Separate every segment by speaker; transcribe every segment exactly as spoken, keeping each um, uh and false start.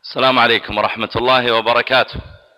Speaker 1: السلام عليكم ورحمة الله وبركاته.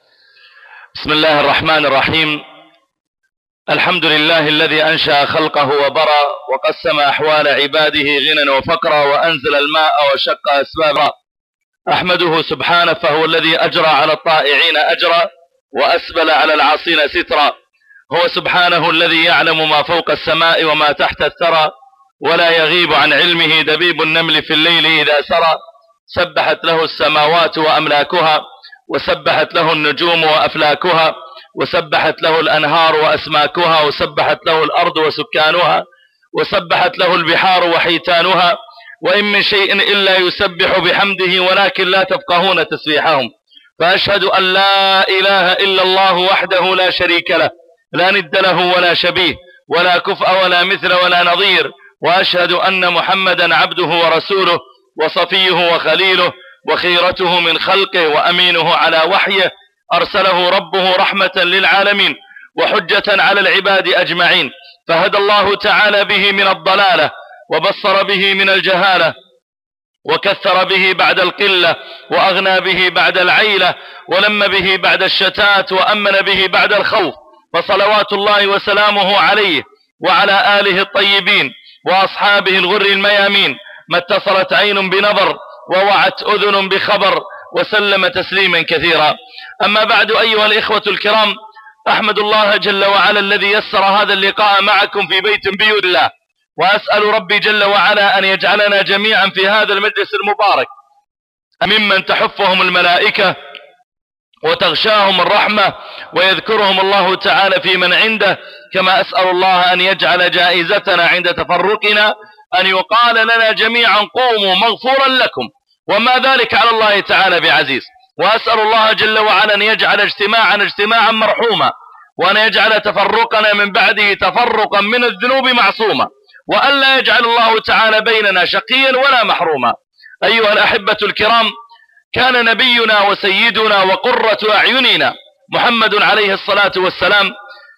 Speaker 1: بسم الله الرحمن الرحيم. الحمد لله الذي أنشأ خلقه وبرى وقسم أحوال عباده غنى وفقرا وأنزل الماء وشق أسبابا. أحمده سبحانه فهو الذي أجرى على الطائعين أجرا وأسبل على العاصين سترا. هو سبحانه الذي يعلم ما فوق السماء وما تحت الثرى، ولا يغيب عن علمه دبيب النمل في الليل إذا سرى. سبحت له السماوات وأملاكها، وسبحت له النجوم وأفلاكها، وسبحت له الأنهار وأسماكها، وسبحت له الأرض وسكانها، وسبحت له البحار وحيتانها. وإن من شيء إلا يسبح بحمده ولكن لا تفقهون تسبيحهم. فأشهد أن لا إله إلا الله وحده لا شريك له، لا ند له ولا شبيه ولا كفء ولا مثل ولا نظير. وأشهد أن محمدا عبده ورسوله وصفيه وخليله وخيرته من خلقه وأمينه على وحيه، أرسله ربه رحمة للعالمين وحجة على العباد أجمعين. فهدى الله تعالى به من الضلالة، وبصر به من الجهالة، وكثر به بعد القلة، وأغنى به بعد العيلة، ولم به بعد الشتات، وأمن به بعد الخوف. فصلوات الله وسلامه عليه وعلى آله الطيبين وأصحابه الغر الميامين، ما اتصلت عين بنظر ووعت أذن بخبر، وسلم تسليما كثيرا. أما بعد، أيها الإخوة الكرام، أحمد الله جل وعلا الذي يسر هذا اللقاء معكم في بيت بيوت الله، وأسأل ربي جل وعلا أن يجعلنا جميعا في هذا المجلس المبارك ممن تحفهم الملائكة وتغشاهم الرحمة ويذكرهم الله تعالى في من عنده. كما أسأل الله أن يجعل جائزتنا عند تفرقنا أن يقال لنا جميعا قوموا مغفورا لكم، وما ذلك على الله تعالى بعزيز. وأسأل الله جل وعلا أن يجعل اجتماعنا اجتماعا مرحوما، وأن يجعل تفرقنا من بعده تفرقا من الذنوب معصوما، وأن لا يجعل الله تعالى بيننا شقيا ولا محروما. أيها الأحبة الكرام، كان نبينا وسيدنا وقرة أعيننا محمد عليه الصلاة والسلام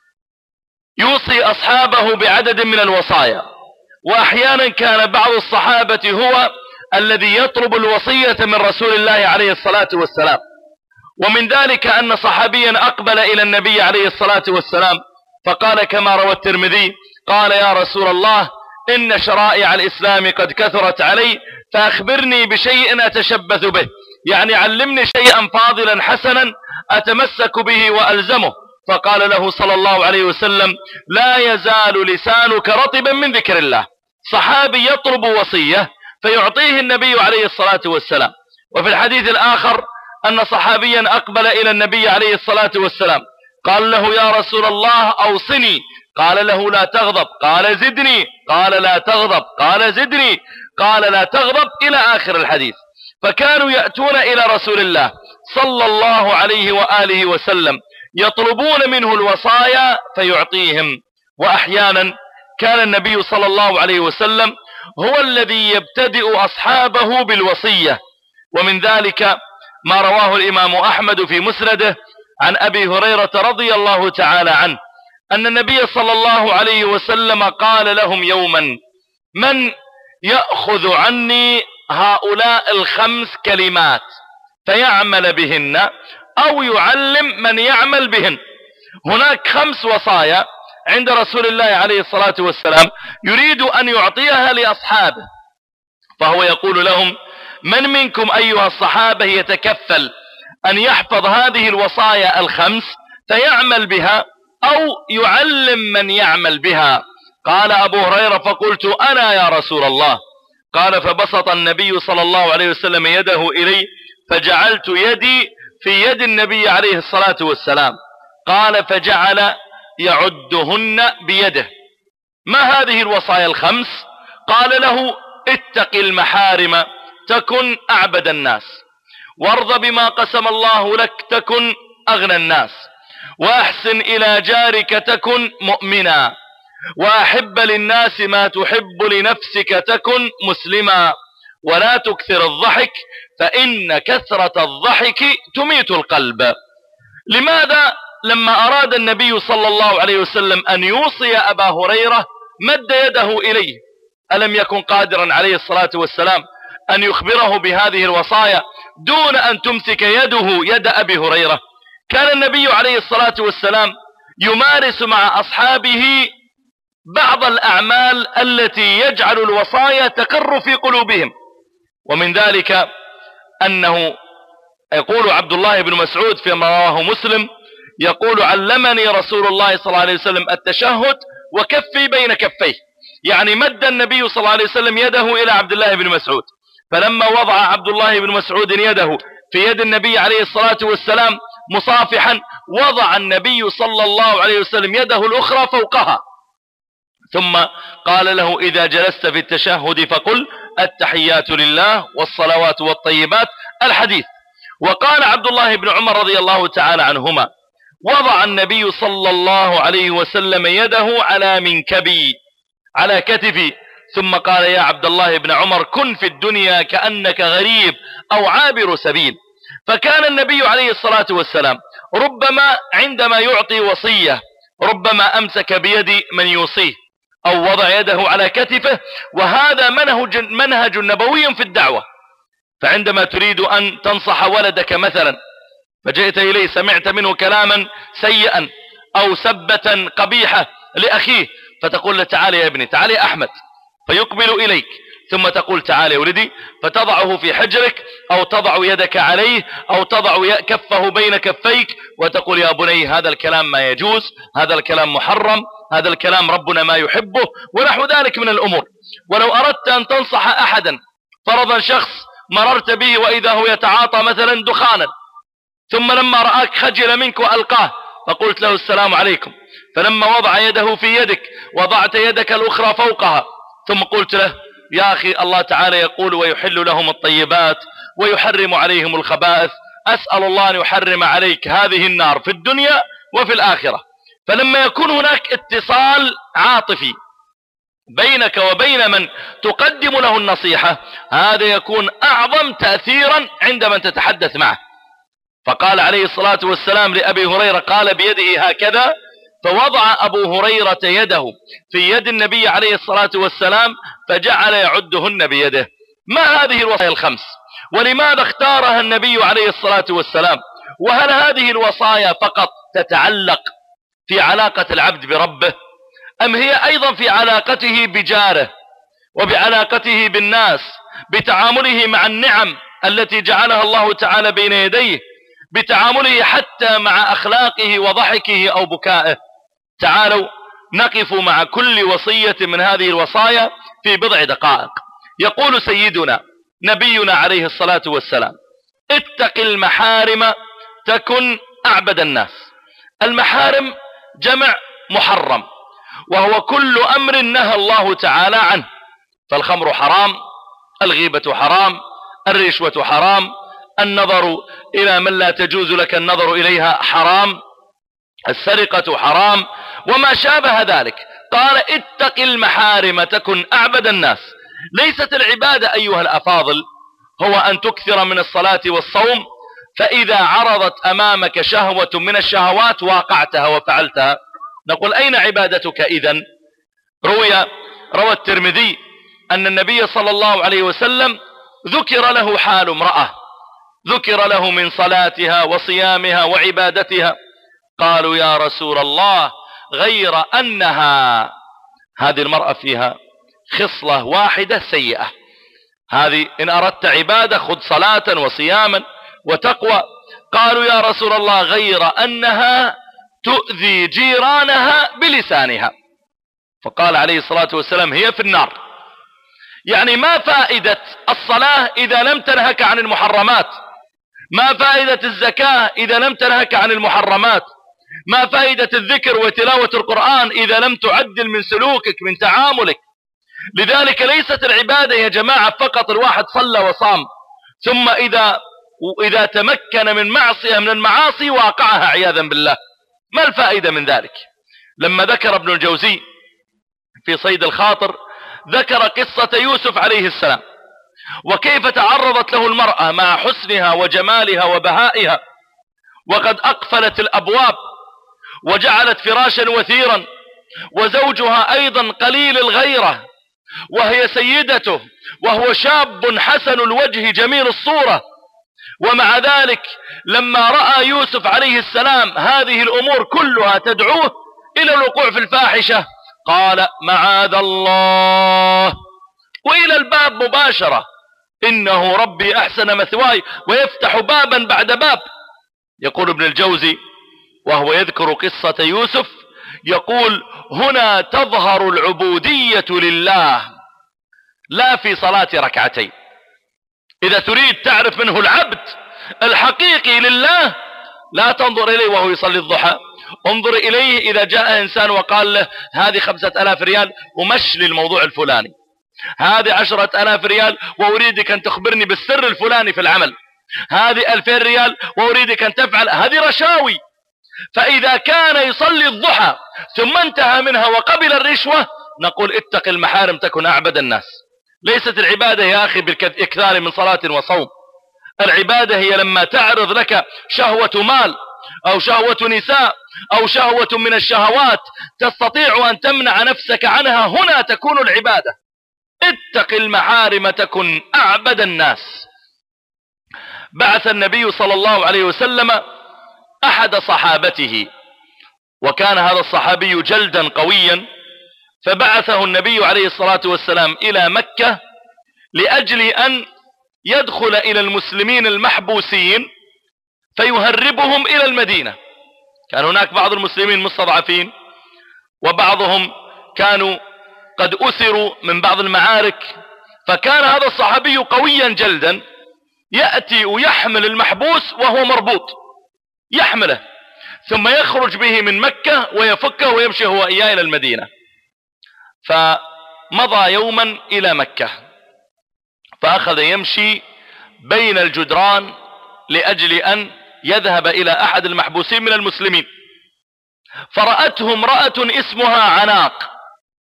Speaker 1: يوصي أصحابه بعدد من الوصايا، وأحيانا كان بعض الصحابة هو الذي يطلب الوصية من رسول الله عليه الصلاة والسلام. ومن ذلك أن صحابيا أقبل إلى النبي عليه الصلاة والسلام فقال كما روى الترمذي: قال يا رسول الله، إن شرائع الإسلام قد كثرت علي، فأخبرني بشيء أتشبث به، يعني علمني شيئا فاضلا حسنا أتمسك به وألزمه. فقال له صلى الله عليه وسلم: لا يزال لسانك رطبا من ذكر الله. صحابي يطلب وصية فيعطيه النبي عليه الصلاة والسلام. وفي الحديث الآخر أن صحابيا أقبل إلى النبي عليه الصلاة والسلام قال له: يا رسول الله أوصني. قال له: لا تغضب. قال: زدني. قال: لا تغضب. قال: زدني. قال: لا تغضب، إلى آخر الحديث. فكانوا يأتون إلى رسول الله صلى الله عليه وآله وسلم يطلبون منه الوصايا فيعطيهم. وأحيانا كان النبي صلى الله عليه وسلم هو الذي يبتدئ أصحابه بالوصية. ومن ذلك ما رواه الإمام أحمد في مسنده عن أبي هريرة رضي الله تعالى عنه أن النبي صلى الله عليه وسلم قال لهم يوما: من يأخذ عني هؤلاء الخمس كلمات فيعمل بهن أو يعلم من يعمل بهن. هناك خمس وصايا عند رسول الله عليه الصلاة والسلام يريد أن يعطيها لأصحابه، فهو يقول لهم: من منكم أيها الصحابة يتكفل أن يحفظ هذه الوصايا الخمس فيعمل بها أو يعلم من يعمل بها؟ قال أبو هريرة: فقلت أنا يا رسول الله. قال: فبسط النبي صلى الله عليه وسلم يده إلي فجعلت يدي في يد النبي عليه الصلاة والسلام. قال: فجعل يعدهن بيده. ما هذه الوصايا الخمس؟ قال له: اتق المحارم تكن أعبد الناس، وارض بما قسم الله لك تكن أغنى الناس، وأحسن إلى جارك تكن مؤمنا، وأحب للناس ما تحب لنفسك تكن مسلما، ولا تكثر الضحك فإن كثرة الضحك تميت القلب. لماذا لما أراد النبي صلى الله عليه وسلم أن يوصي أبا هريرة مد يده إليه؟ ألم يكن قادرا عليه الصلاة والسلام أن يخبره بهذه الوصايا دون أن تمسك يده يد أبي هريرة. كان النبي عليه الصلاة والسلام يمارس مع أصحابه بعض الأعمال التي يجعل الوصايا تقر في قلوبهم، ومن ذلك أنه يقول عبد الله بن مسعود فيما رواه مسلم، يقول علمني رسول الله صلى الله عليه وسلم التشهد وكفي بين كفيه، يعني مد النبي صلى الله عليه وسلم يده إلى عبد الله بن مسعود، فلما وضع عبد الله بن مسعود يده في يد النبي عليه الصلاة والسلام مصافحا، وضع النبي صلى الله عليه وسلم يده الأخرى فوقها، ثم قال له إذا جلست في التشهد فقل التحيات لله والصلوات والطيبات الحديث. وقال عبد الله بن عمر رضي الله تعالى عنهما وضع النبي صلى الله عليه وسلم يده على منكبي على كتفي، ثم قال يا عبد الله بن عمر كن في الدنيا كأنك غريب أو عابر سبيل. فكان النبي عليه الصلاة والسلام ربما عندما يعطي وصية ربما أمسك بيد من يوصيه أو وضع يده على كتفه، وهذا منهج, منهج نبوي في الدعوة. فعندما تريد أن تنصح ولدك مثلا فجئت إليه سمعت منه كلاما سيئا أو سبة قبيحة لأخيه، فتقول له تعالى يا ابني، تعالى يا أحمد، فيقبل إليك، ثم تقول تعالى يا ولدي، فتضعه في حجرك أو تضع يدك عليه أو تضع كفه بين كفيك وتقول يا بني هذا الكلام ما يجوز، هذا الكلام محرم، هذا الكلام ربنا ما يحبه، ونحو ذلك من الأمور. ولو أردت أن تنصح أحدا، فرضا شخص مررت به وإذا هو يتعاطى مثلا دخانا، ثم لما رآك خجل منك وألقاه فقلت له السلام عليكم، فلما وضع يده في يدك وضعت يدك الأخرى فوقها، ثم قلت له يا أخي الله تعالى يقول ويحل لهم الطيبات ويحرم عليهم الخبائث، أسأل الله أن يحرم عليك هذه النار في الدنيا وفي الآخرة. فلما يكون هناك اتصال عاطفي بينك وبين من تقدم له النصيحة، هذا يكون أعظم تأثيرا عندما تتحدث معه. فقال عليه الصلاة والسلام لأبي هريرة قال بيده هكذا، فوضع أبو هريرة يده في يد النبي عليه الصلاة والسلام فجعل يعدهن بيده. ما هذه الوصايا الخمس؟ ولماذا اختارها النبي عليه الصلاة والسلام؟ وهل هذه الوصايا فقط تتعلق في علاقة العبد بربه، أم هي أيضا في علاقته بجاره وبعلاقته بالناس، بتعامله مع النعم التي جعلها الله تعالى بين يديه، بتعامله حتى مع أخلاقه وضحكه أو بكائه؟ تعالوا نقف مع كل وصية من هذه الوصايا في بضع دقائق. يقول سيدنا نبينا عليه الصلاة والسلام اتق المحارم تكن أعبد الناس. المحارم جمع محرم، وهو كل أمر نهى الله تعالى عنه، فالخمر حرام، الغيبة حرام، الرشوة حرام، النظر إلى من لا تجوز لك النظر إليها حرام، السرقة حرام، وما شابه ذلك. قال اتق المحارم تكن أعبد الناس. ليست العبادة أيها الأفاضل هو أن تكثر من الصلاة والصوم، فإذا عرضت أمامك شهوة من الشهوات واقعتها وفعلتها، نقول أين عبادتك إذن؟ روي روى الترمذي أن النبي صلى الله عليه وسلم ذكر له حال امرأة، ذكر له من صلاتها وصيامها وعبادتها، قالوا يا رسول الله غير أنها هذه المرأة فيها خصلة واحدة سيئة، هذه إن أردت عبادة خذ صلاة وصياما وتقوى. قالوا يا رسول الله غير أنها تؤذي جيرانها بلسانها، فقال عليه الصلاة والسلام هي في النار. يعني ما فائدة الصلاة إذا لم تنهك عن المحرمات؟ ما فائدة الزكاة إذا لم تنهك عن المحرمات؟ ما فائدة الذكر وتلاوة القرآن إذا لم تعدل من سلوكك من تعاملك؟ لذلك ليست العبادة يا جماعة فقط الواحد صلى وصام ثم إذا وإذا تمكن من معصية من المعاصي واقعها عياذا بالله. ما الفائدة من ذلك؟ لما ذكر ابن الجوزي في صيد الخاطر ذكر قصة يوسف عليه السلام وكيف تعرضت له المرأة مع حسنها وجمالها وبهائها، وقد أقفلت الأبواب وجعلت فراشا وثيرا، وزوجها أيضا قليل الغيرة وهي سيدته وهو شاب حسن الوجه جميل الصورة، ومع ذلك لما رأى يوسف عليه السلام هذه الأمور كلها تدعوه إلى الوقوع في الفاحشة قال معاذ الله، وإلى الباب مباشرة، إنه ربي أحسن مثواي، ويفتح بابا بعد باب. يقول ابن الجوزي وهو يذكر قصة يوسف، يقول هنا تظهر العبودية لله لا في صلاة ركعتين. إذا تريد تعرف منه العبد الحقيقي لله لا تنظر إليه وهو يصلي الضحى، انظر إليه إذا جاء إنسان وقال له هذه خمسة ألاف ريال ومش للموضوع الفلاني، هذه عشرة ألاف ريال وأريدك أن تخبرني بالسر الفلاني في العمل، هذه ألفين ريال وأريدك أن تفعل، هذه رشاوي. فإذا كان يصلي الضحى ثم انتهى منها وقبل الرشوة نقول اتق المحارم تكن أعبد الناس. ليست العبادة يا أخي بالإكثار من صلاة وصوم، العبادة هي لما تعرض لك شهوة مال أو شهوة نساء أو شهوة من الشهوات تستطيع أن تمنع نفسك عنها، هنا تكون العبادة. اتق المحارم تكن أعبد الناس. بعث النبي صلى الله عليه وسلم أحد صحابته، وكان هذا الصحابي جلدا قويا، فبعثه النبي عليه الصلاة والسلام إلى مكة لأجل أن يدخل إلى المسلمين المحبوسين فيهربهم إلى المدينة. كان هناك بعض المسلمين مستضعفين، وبعضهم كانوا قد أسروا من بعض المعارك، فكان هذا الصحابي قويا جلدا يأتي ويحمل المحبوس وهو مربوط، يحمله ثم يخرج به من مكة ويفكه ويمشي هو إياه إلى المدينة. فمضى يوما إلى مكة فأخذ يمشي بين الجدران لأجل أن يذهب إلى أحد المحبوسين من المسلمين، فرأته امرأة اسمها عناق،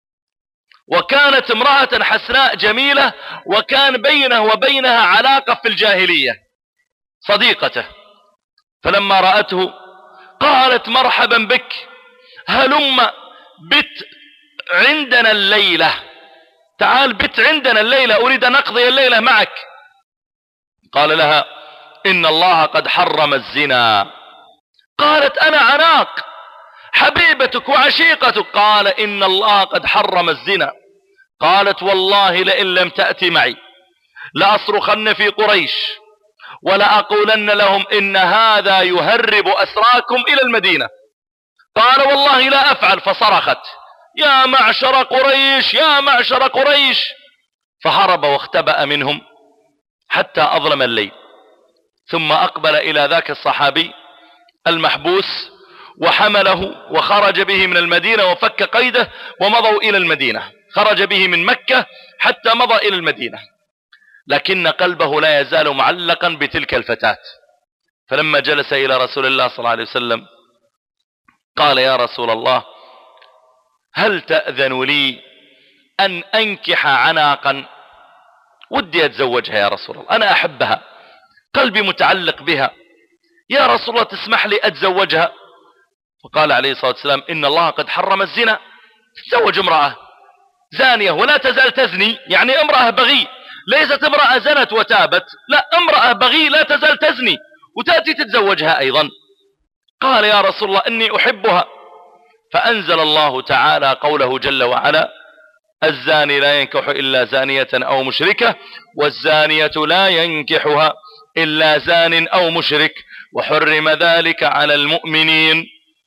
Speaker 1: وكانت امرأة حسناء جميلة، وكان بينه وبينها علاقة في الجاهلية صديقته. فلما رأته قالت مرحبا بك، هلم بت عندنا الليلة، تعال بت عندنا الليلة، أريد أن أقضي الليلة معك. قال لها إن الله قد حرم الزنا. قالت أنا عناق حبيبتك وعشيقتك. قال إن الله قد حرم الزنا. قالت والله لئن لم تأتي معي لأصرخن في قريش ولأقولن لهم إن هذا يهرب أسراكم إلى المدينة. قال والله لا أفعل. فصرخت يا معشر قريش يا معشر قريش، فهرب واختبأ منهم حتى أظلم الليل، ثم أقبل إلى ذاك الصحابي المحبوس وحمله وخرج به من المدينة وفك قيده ومضوا إلى المدينة. خرج به من مكة حتى مضى إلى المدينة، لكن قلبه لا يزال معلقا بتلك الفتاة. فلما جلس إلى رسول الله صلى الله عليه وسلم قال يا رسول الله هل تأذن لي أن أنكح عناقا؟ ودي أتزوجها يا رسول الله، أنا أحبها، قلبي متعلق بها، يا رسول الله تسمح لي أتزوجها؟ فقال عليه الصلاة والسلام إن الله قد حرم الزنا. تتزوج امرأة زانية ولا تزال تزني، يعني امرأة بغي، ليست امرأة زنت وتابت، لا، امرأة بغي لا تزال تزني وتأتي تتزوجها أيضا. قال يا رسول الله إني أحبها. فأنزل الله تعالى قوله جل وعلا الزاني لا ينكح إلا زانية أو مشركة والزانية لا ينكحها إلا زان أو مشرك وحرم ذلك على المؤمنين.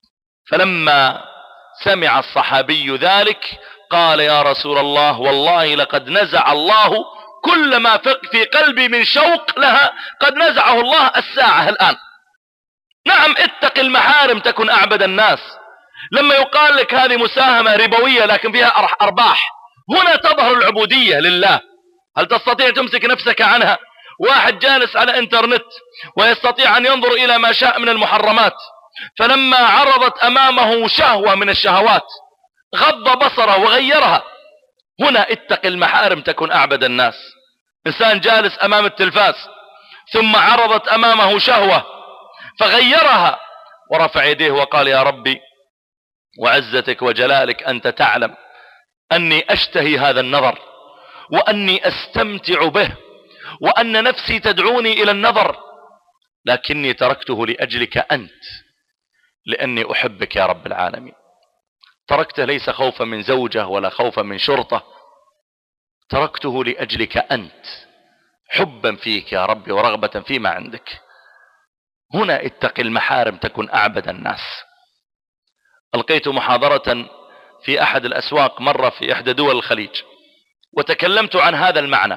Speaker 1: فلما سمع الصحابي ذلك قال يا رسول الله والله لقد نزع الله كل ما في قلبي من شوق لها، قد نزعه الله الساعة الآن. نعم اتق المحارم تكن أعبد الناس. لما يقال لك هذه مساهمة ربوية لكن فيها أرباح، هنا تظهر العبودية لله. هل تستطيع تمسك نفسك عنها؟ واحد جالس على انترنت ويستطيع أن ينظر إلى ما شاء من المحرمات، فلما عرضت أمامه شهوة من الشهوات غض بصره وغيرها. هنا اتق المحارم تكن أعبد الناس. إنسان جالس أمام التلفاز ثم عرضت أمامه شهوة فغيرها ورفع يديه وقال يا ربي وعزتك وجلالك أنت تعلم أني أشتهي هذا النظر وأني أستمتع به وأن نفسي تدعوني إلى النظر، لكني تركته لأجلك أنت، لأني أحبك يا رب العالمين. تركته ليس خوفا من زوجة ولا خوفا من شرطة، تركته لأجلك أنت، حبا فيك يا رب ورغبة فيما عندك. هنا اتق المحارم تكن أعبد الناس. ألقيت محاضرة في أحد الأسواق مرة في إحدى دول الخليج، وتكلمت عن هذا المعنى،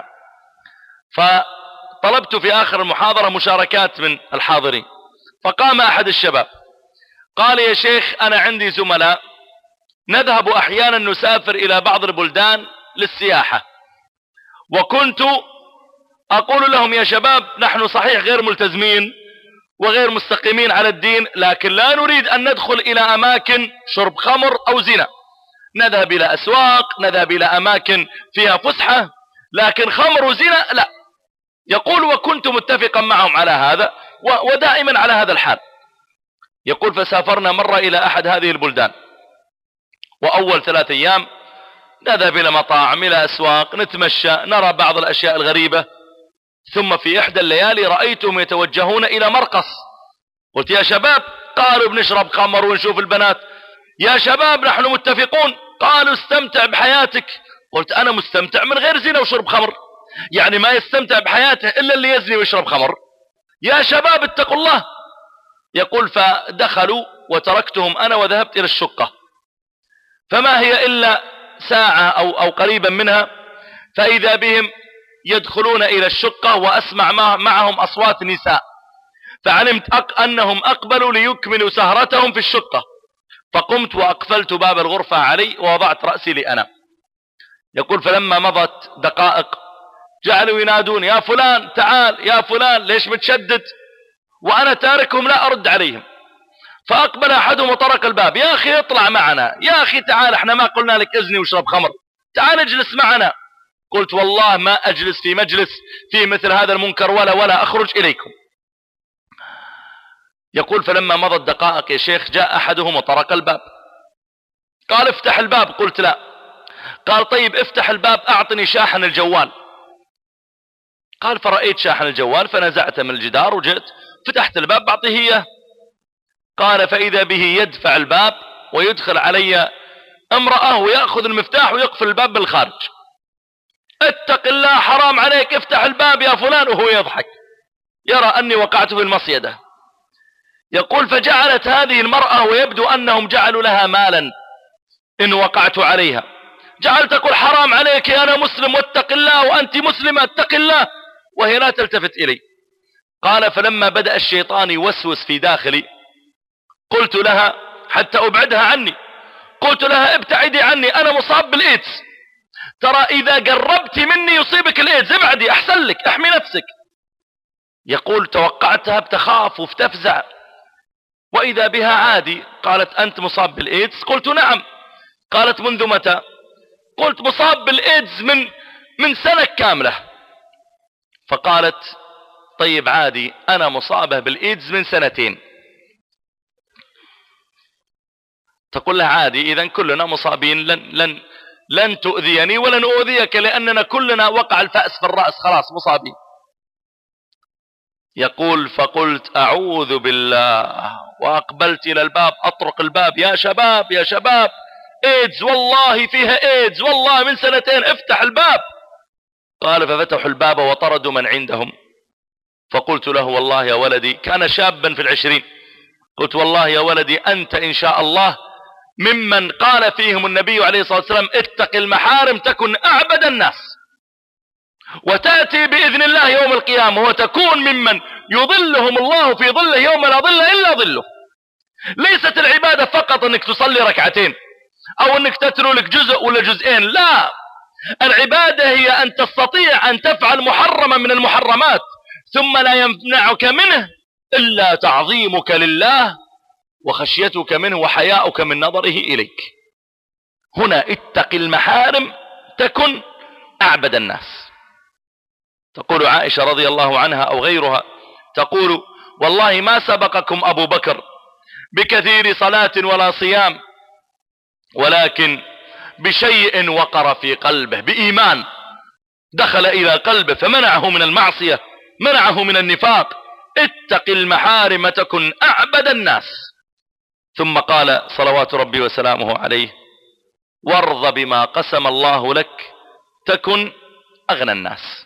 Speaker 1: فطلبت في آخر المحاضرة مشاركات من الحاضرين، فقام أحد الشباب قال: يا شيخ، أنا عندي زملاء نذهب أحيانا نسافر إلى بعض البلدان للسياحة، وكنت أقول لهم: يا شباب، نحن صحيح غير ملتزمين وغير مستقيمين على الدين، لكن لا نريد أن ندخل إلى أماكن شرب خمر أو زنا، نذهب إلى أسواق، نذهب إلى أماكن فيها فسحة، لكن خمر وزنا لا. يقول: وكنت متفقا معهم على هذا ودائما على هذا الحال. يقول: فسافرنا مرة إلى أحد هذه البلدان، وأول ثلاث أيام نذهب إلى مطاعم، إلى أسواق، نتمشى، نرى بعض الأشياء الغريبة، ثم في إحدى الليالي رأيتهم يتوجهون إلى مرقص. قلت: يا شباب. قالوا: بنشرب خمر ونشوف البنات. يا شباب، نحن متفقون. قالوا: استمتع بحياتك. قلت: أنا مستمتع من غير زنا وشرب خمر، يعني ما يستمتع بحياته إلا اللي يزني ويشرب خمر. يا شباب اتقوا الله. يقول: فدخلوا وتركتهم أنا وذهبت إلى الشقة، فما هي إلا ساعة أو, أو قريبا منها، فإذا بهم يدخلون إلى الشقة وأسمع معهم أصوات نساء، فعلمت أق أنهم أقبلوا ليكملوا سهرتهم في الشقة، فقمت وأقفلت باب الغرفة علي ووضعت رأسي لأنام. يقول: فلما مضت دقائق جعلوا ينادون: يا فلان تعال، يا فلان ليش متشدد؟ وأنا تاركهم لا أرد عليهم. فأقبل أحدهم وطرق الباب: يا أخي اطلع معنا، يا أخي تعال، احنا ما قلنا لك ازني واشرب خمر، تعال اجلس معنا. قلت: والله ما أجلس في مجلس في مثل هذا المنكر ولا ولا أخرج إليكم. يقول: فلما مضت دقائق يا شيخ جاء أحدهم وطرق الباب، قال: افتح الباب. قلت: لا. قال: طيب افتح الباب، أعطني شاحن الجوال. قال: فرأيت شاحن الجوال فنزعت من الجدار وجئت فتحت الباب بعطيه إياه. قال: فإذا به يدفع الباب ويدخل علي امرأة ويأخذ المفتاح ويقفل الباب بالخارج. اتق الله، حرام عليك، افتح الباب يا فلان، وهو يضحك يرى أني وقعت في المصيدة. يقول: فجعلت هذه المرأة ويبدو أنهم جعلوا لها مالا إن وقعت عليها، جعلت تقول: حرام عليك، أنا مسلم واتق الله، وأنت مسلمة اتق الله، وهي لا تلتفت إلي. قال: فلما بدأ الشيطان يوسوس في داخلي قلت لها حتى أبعدها عني، قلت لها: ابتعدي عني، أنا مصاب بالإيدز، ترى إذا قربت مني يصيبك الإيدز، ابعدي أحسن لك، احمي نفسك. يقول: توقعتها بتخاف وبتفزع، وإذا بها عادي. قالت: أنت مصاب بالإيدز؟ قلت: نعم. قالت: منذ متى؟ قلت: مصاب بالإيدز من من سنة كاملة. فقالت: طيب عادي، أنا مصابة بالإيدز من سنتين. تقول لها: عادي، إذن كلنا مصابين، لن لن لن تؤذيني ولن أؤذيك، لأننا كلنا وقع الفأس في الرأس، خلاص مصابين. يقول: فقلت: أعوذ بالله، وأقبلت إلى الباب أطرق الباب: يا شباب يا شباب، إيدز والله، فيها إيدز والله من سنتين، افتح الباب. قال: ففتحوا الباب وطردوا من عندهم. فقلت له: والله يا ولدي، كان شابا في العشرين، قلت: والله يا ولدي أنت إن شاء الله ممن قال فيهم النبي عليه الصلاة والسلام: اتق المحارم تكن أعبد الناس، وتأتي بإذن الله يوم القيامة وتكون ممن يظلهم الله في ظله يوم لا ظل إلا ظله. ليست العبادة فقط أنك تصلي ركعتين أو أنك تتلو لك جزء ولا جزئين، لا، العبادة هي أن تستطيع أن تفعل محرما من المحرمات ثم لا يمنعك منه إلا تعظيمك لله وخشيتك منه وحياؤك من نظره إليك. هنا اتق المحارم تكن أعبد الناس. تقول عائشة رضي الله عنها أو غيرها، تقول: والله ما سبقكم أبو بكر بكثير صلاة ولا صيام، ولكن بشيء وقر في قلبه، بإيمان. دخل إلى قلبه فمنعه من المعصية، منعه من النفاق. اتق المحارم تكن أعبد الناس. ثم قال صلوات ربي وسلامه عليه: وارض بما قسم الله لك تكن أغنى الناس.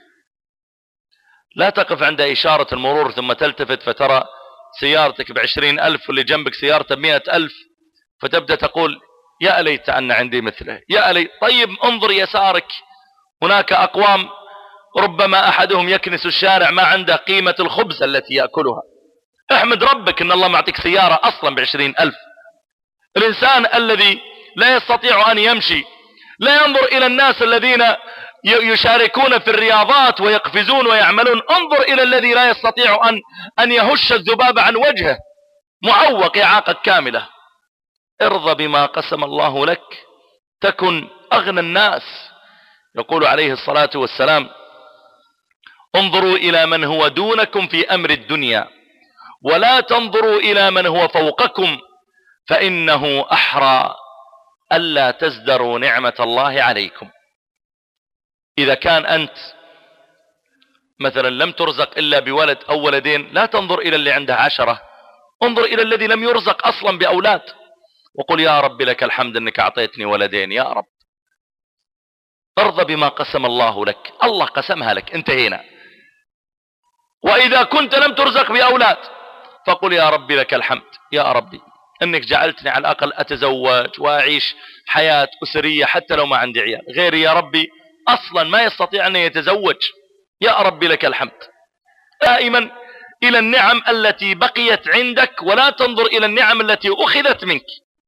Speaker 1: لا تقف عند إشارة المرور ثم تلتفت فترى سيارتك بعشرين ألف واللي جنبك سيارته بمئة ألف، فتبدأ تقول يا ليت أن عندي مثله، يا ليت. طيب انظر يسارك، هناك أقوام ربما أحدهم يكنس الشارع ما عنده قيمة الخبز التي يأكلها. احمد ربك ان الله معطيك سيارة اصلا بعشرين ألف. الانسان الذي لا يستطيع ان يمشي لا ينظر الى الناس الذين يشاركون في الرياضات ويقفزون ويعملون، انظر الى الذي لا يستطيع ان ان يهش الذباب عن وجهه، معوق اعاقة كاملة. ارضى بما قسم الله لك تكن اغنى الناس. يقول عليه الصلاة والسلام: انظروا الى من هو دونكم في امر الدنيا ولا تنظروا إلى من هو فوقكم فإنه أحرى ألا تزدروا نعمة الله عليكم. إذا كان أنت مثلا لم ترزق إلا بولد أو ولدين، لا تنظر إلى اللي عنده عشرة، انظر إلى الذي لم يرزق أصلا بأولاد وقل يا رب لك الحمد أنك أعطيتني ولدين يا رب. ارضى بما قسم الله لك، الله قسمها لك، انتهينا. وإذا كنت لم ترزق بأولاد فقل يا ربي لك الحمد يا ربي انك جعلتني على الاقل اتزوج واعيش حياة اسرية حتى لو ما عندي عيال. غيري يا ربي اصلا ما يستطيع ان يتزوج، يا ربي لك الحمد. دائما الى النعم التي بقيت عندك ولا تنظر الى النعم التي اخذت منك.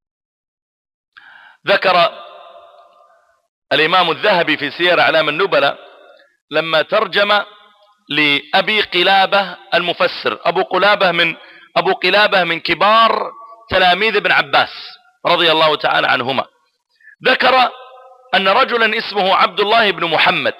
Speaker 1: ذكر الامام الذهبي في سير اعلام النبلاء لما ترجم لأبي قلابة المفسر، أبو قلابة من أبو قلابة من كبار تلاميذ ابن عباس رضي الله تعالى عنهما، ذكر أن رجلا اسمه عبد الله بن محمد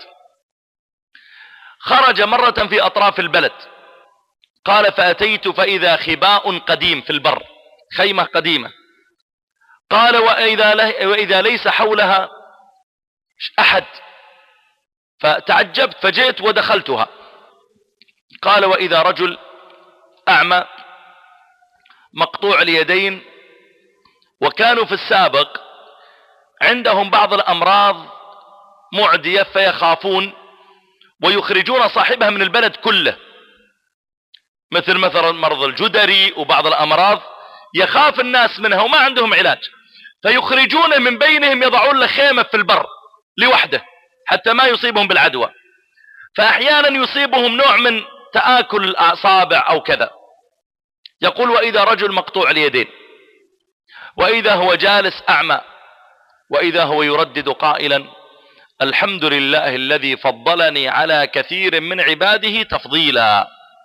Speaker 1: خرج مرة في أطراف البلد، قال فأتيت فإذا خباء قديم في البر، خيمة قديمة، قال وإذا, وإذا ليس حولها أحد، فتعجبت فجئت ودخلتها. قال وإذا رجل أعمى مقطوع اليدين، وكانوا في السابق عندهم بعض الأمراض معدية فيخافون ويخرجون صاحبها من البلد كله، مثل مثلا مرض الجدري وبعض الأمراض يخاف الناس منها وما عندهم علاج، فيخرجونه من بينهم، يضعون له خيمة في البر لوحده حتى ما يصيبهم بالعدوى. فأحيانا يصيبهم نوع من تآكل الأصابع أو كذا. يقول وإذا رجل مقطوع اليدين، وإذا هو جالس أعمى، وإذا هو يردد قائلا الحمد لله الذي فضلني على كثير من عباده تفضيلا.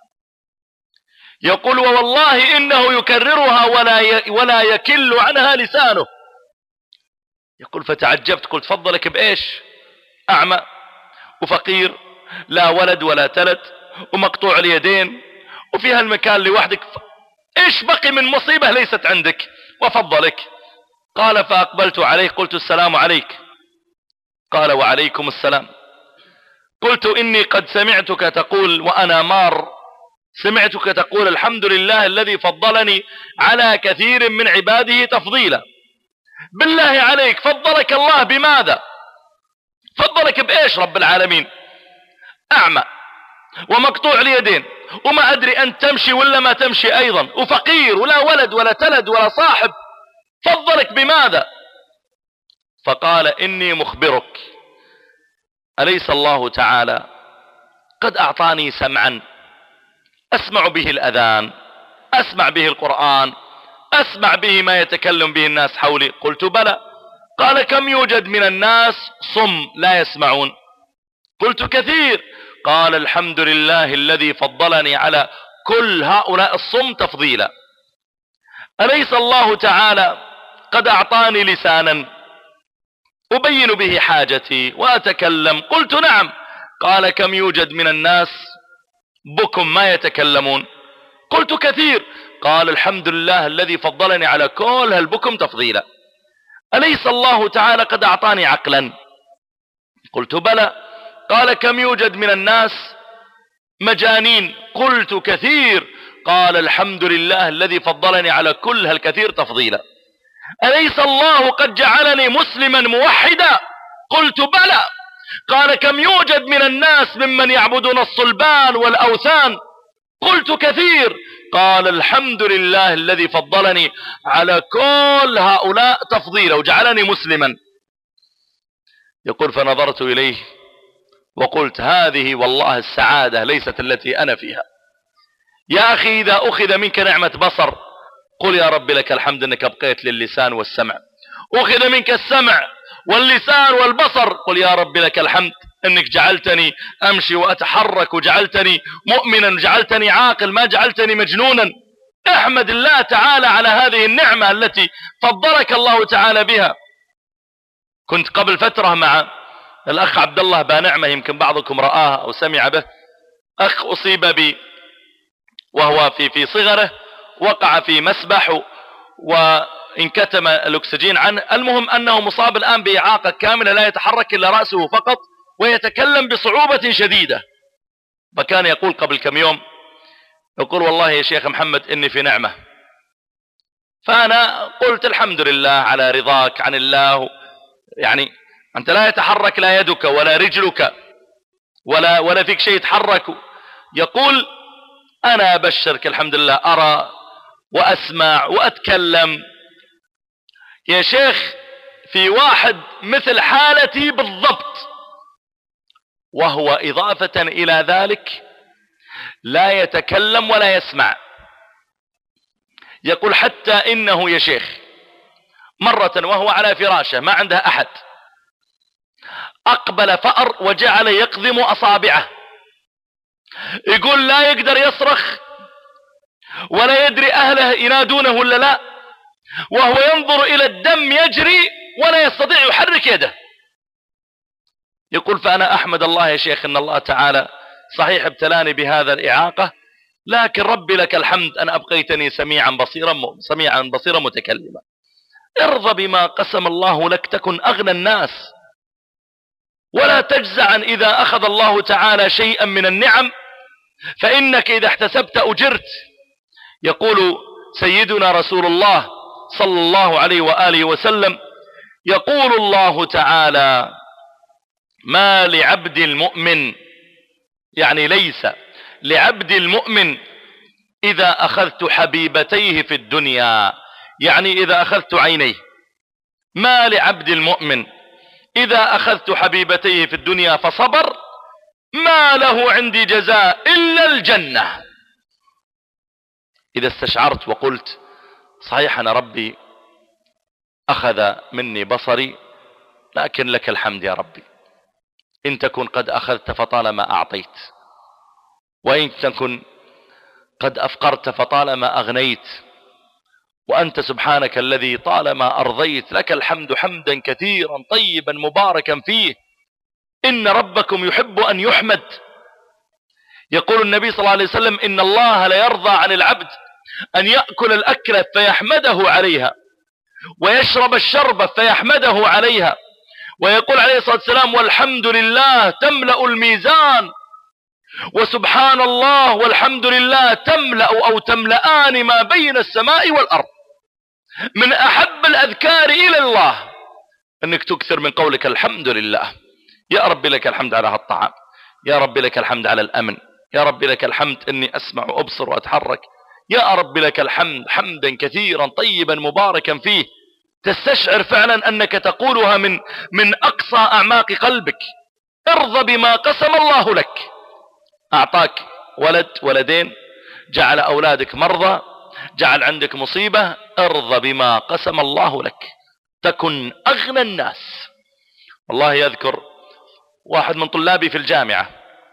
Speaker 1: يقول ووالله إنه يكررها ولا ولا يكل عنها لسانه. يقول فتعجبت قلت فضلك بإيش؟ أعمى وفقير لا ولد ولا تلد ومقطوع اليدين وفي هالمكان لوحدك، إيش بقي من مصيبة ليست عندك وفضلك؟ قال فأقبلت عليه قلت السلام عليك. قال وعليكم السلام. قلت إني قد سمعتك تقول وأنا مار، سمعتك تقول الحمد لله الذي فضلني على كثير من عباده تفضيلا. بالله عليك فضلك الله بماذا؟ فضلك بإيش رب العالمين؟ أعمى ومقطوع اليدين وما أدري أن تمشي ولا ما تمشي أيضا، وفقير ولا ولد ولا تلد ولا صاحب، فضلك بماذا؟ فقال إني مخبرك، أليس الله تعالى قد أعطاني سمعا أسمع به الأذان، أسمع به القرآن، أسمع به ما يتكلم به الناس حولي؟ قلت بلى. قال كم يوجد من الناس صم لا يسمعون؟ قلت كثير. قال الحمد لله الذي فضلني على كل هؤلاء الصم تفضيلا. أليس الله تعالى قد أعطاني لسانا أبين به حاجتي وأتكلم؟ قلت نعم. قال كم يوجد من الناس بكم ما يتكلمون؟ قلت كثير. قال الحمد لله الذي فضلني على كل هالبكم تفضيلا. أليس الله تعالى قد أعطاني عقلا؟ قلت بلى. قال كم يوجد من الناس مجانين؟ قلت كثير. قال الحمد لله الذي فضلني على كل هالكثير تفضيلا. أليس الله قد جعلني مسلما موحدا؟ قلت بلى. قال كم يوجد من الناس ممن يعبدون الصلبان والأوثان؟ قلت كثير. قال الحمد لله الذي فضلني على كل هؤلاء تفضيلا وجعلني مسلما. يقول فنظرت إليه وقلت هذه والله السعادة ليست التي أنا فيها. يا أخي إذا أخذ منك نعمة بصر قل يا رب لك الحمد أنك أبقيت للسان والسمع. أخذ منك السمع واللسان والبصر قل يا رب لك الحمد أنك جعلتني أمشي وأتحرك وجعلتني مؤمنا وجعلتني عاقل ما جعلتني مجنونا. احمد الله تعالى على هذه النعمة التي فضلك الله تعالى بها. كنت قبل فترة مع الأخ عبد الله بانعمة، يمكن بعضكم رآه أو سمع به. أخ أصيب ب وهو في في صغره وقع في مسبح وانكتم الأكسجين عنه. المهم أنه مصاب الآن بإعاقة كاملة لا يتحرك إلا رأسه فقط ويتكلم بصعوبة شديدة. فكان يقول قبل كم يوم يقول والله يا شيخ محمد إني في نعمة. فأنا قلت الحمد لله على رضاك عن الله، يعني أنت لا يتحرك لا يدك ولا رجلك ولا ولا فيك شيء يتحرك. يقول أنا أبشرك الحمد لله أرى وأسمع وأتكلم. يا شيخ في واحد مثل حالتي بالضبط وهو إضافة إلى ذلك لا يتكلم ولا يسمع. يقول حتى إنه يا شيخ مرة وهو على فراشه ما عنده أحد أقبل فأر وجعل يقضم أصابعه. يقول لا يقدر يصرخ ولا يدري أهله ينادونه ولا لا، وهو ينظر إلى الدم يجري ولا يستطيع يحرك يده. يقول فأنا أحمد الله يا شيخ أن الله تعالى صحيح ابتلاني بهذا الإعاقة، لكن ربي لك الحمد أن أبقيتني سميعا بصيرا سميعا بصيرا متكلما. ارضى بما قسم الله لك تكن أغنى الناس، ولا تجزعا إذا أخذ الله تعالى شيئا من النعم فإنك إذا احتسبت أجرت. يقول سيدنا رسول الله صلى الله عليه وآله وسلم يقول الله تعالى ما لعبد المؤمن، يعني ليس لعبد المؤمن إذا أخذت حبيبتيه في الدنيا، يعني إذا أخذت عينيه، ما لعبد المؤمن إذا أخذت حبيبتيه في الدنيا فصبر ما له عندي جزاء إلا الجنة. إذا استشعرت وقلت صحيح أنا ربي أخذ مني بصري لكن لك الحمد يا ربي، إن تكن قد أخذت فطالما أعطيت، وإن تكن قد أفقرت فطالما أغنيت، وأنت سبحانك الذي طالما أرضيت لك الحمد حمدا كثيرا طيبا مباركا فيه، إن ربكم يحب أن يحمد. يقول النبي صلى الله عليه وسلم إن الله لا يرضى عن العبد أن يأكل الأكلة فيحمده عليها ويشرب الشربة فيحمده عليها، ويقول عليه الصلاة والسلام والحمد لله تملأ الميزان، وسبحان الله والحمد لله تملأ أو تملأان ما بين السماء والأرض. من أحب الأذكار إلى الله أنك تكثر من قولك الحمد لله. يا رب لك الحمد على هالطعام، يا رب لك الحمد على الأمن، يا رب لك الحمد أني أسمع وأبصر وأتحرك، يا رب لك الحمد حمدا كثيرا طيبا مباركا فيه. تستشعر فعلا أنك تقولها من من أقصى أعماق قلبك. ارضى بما قسم الله لك. أعطاك ولد ولدين، جعل أولادك مرضى، جعل عندك مصيبة، ارضى بما قسم الله لك تكن أغنى الناس. والله يذكر واحد من طلابي في الجامعة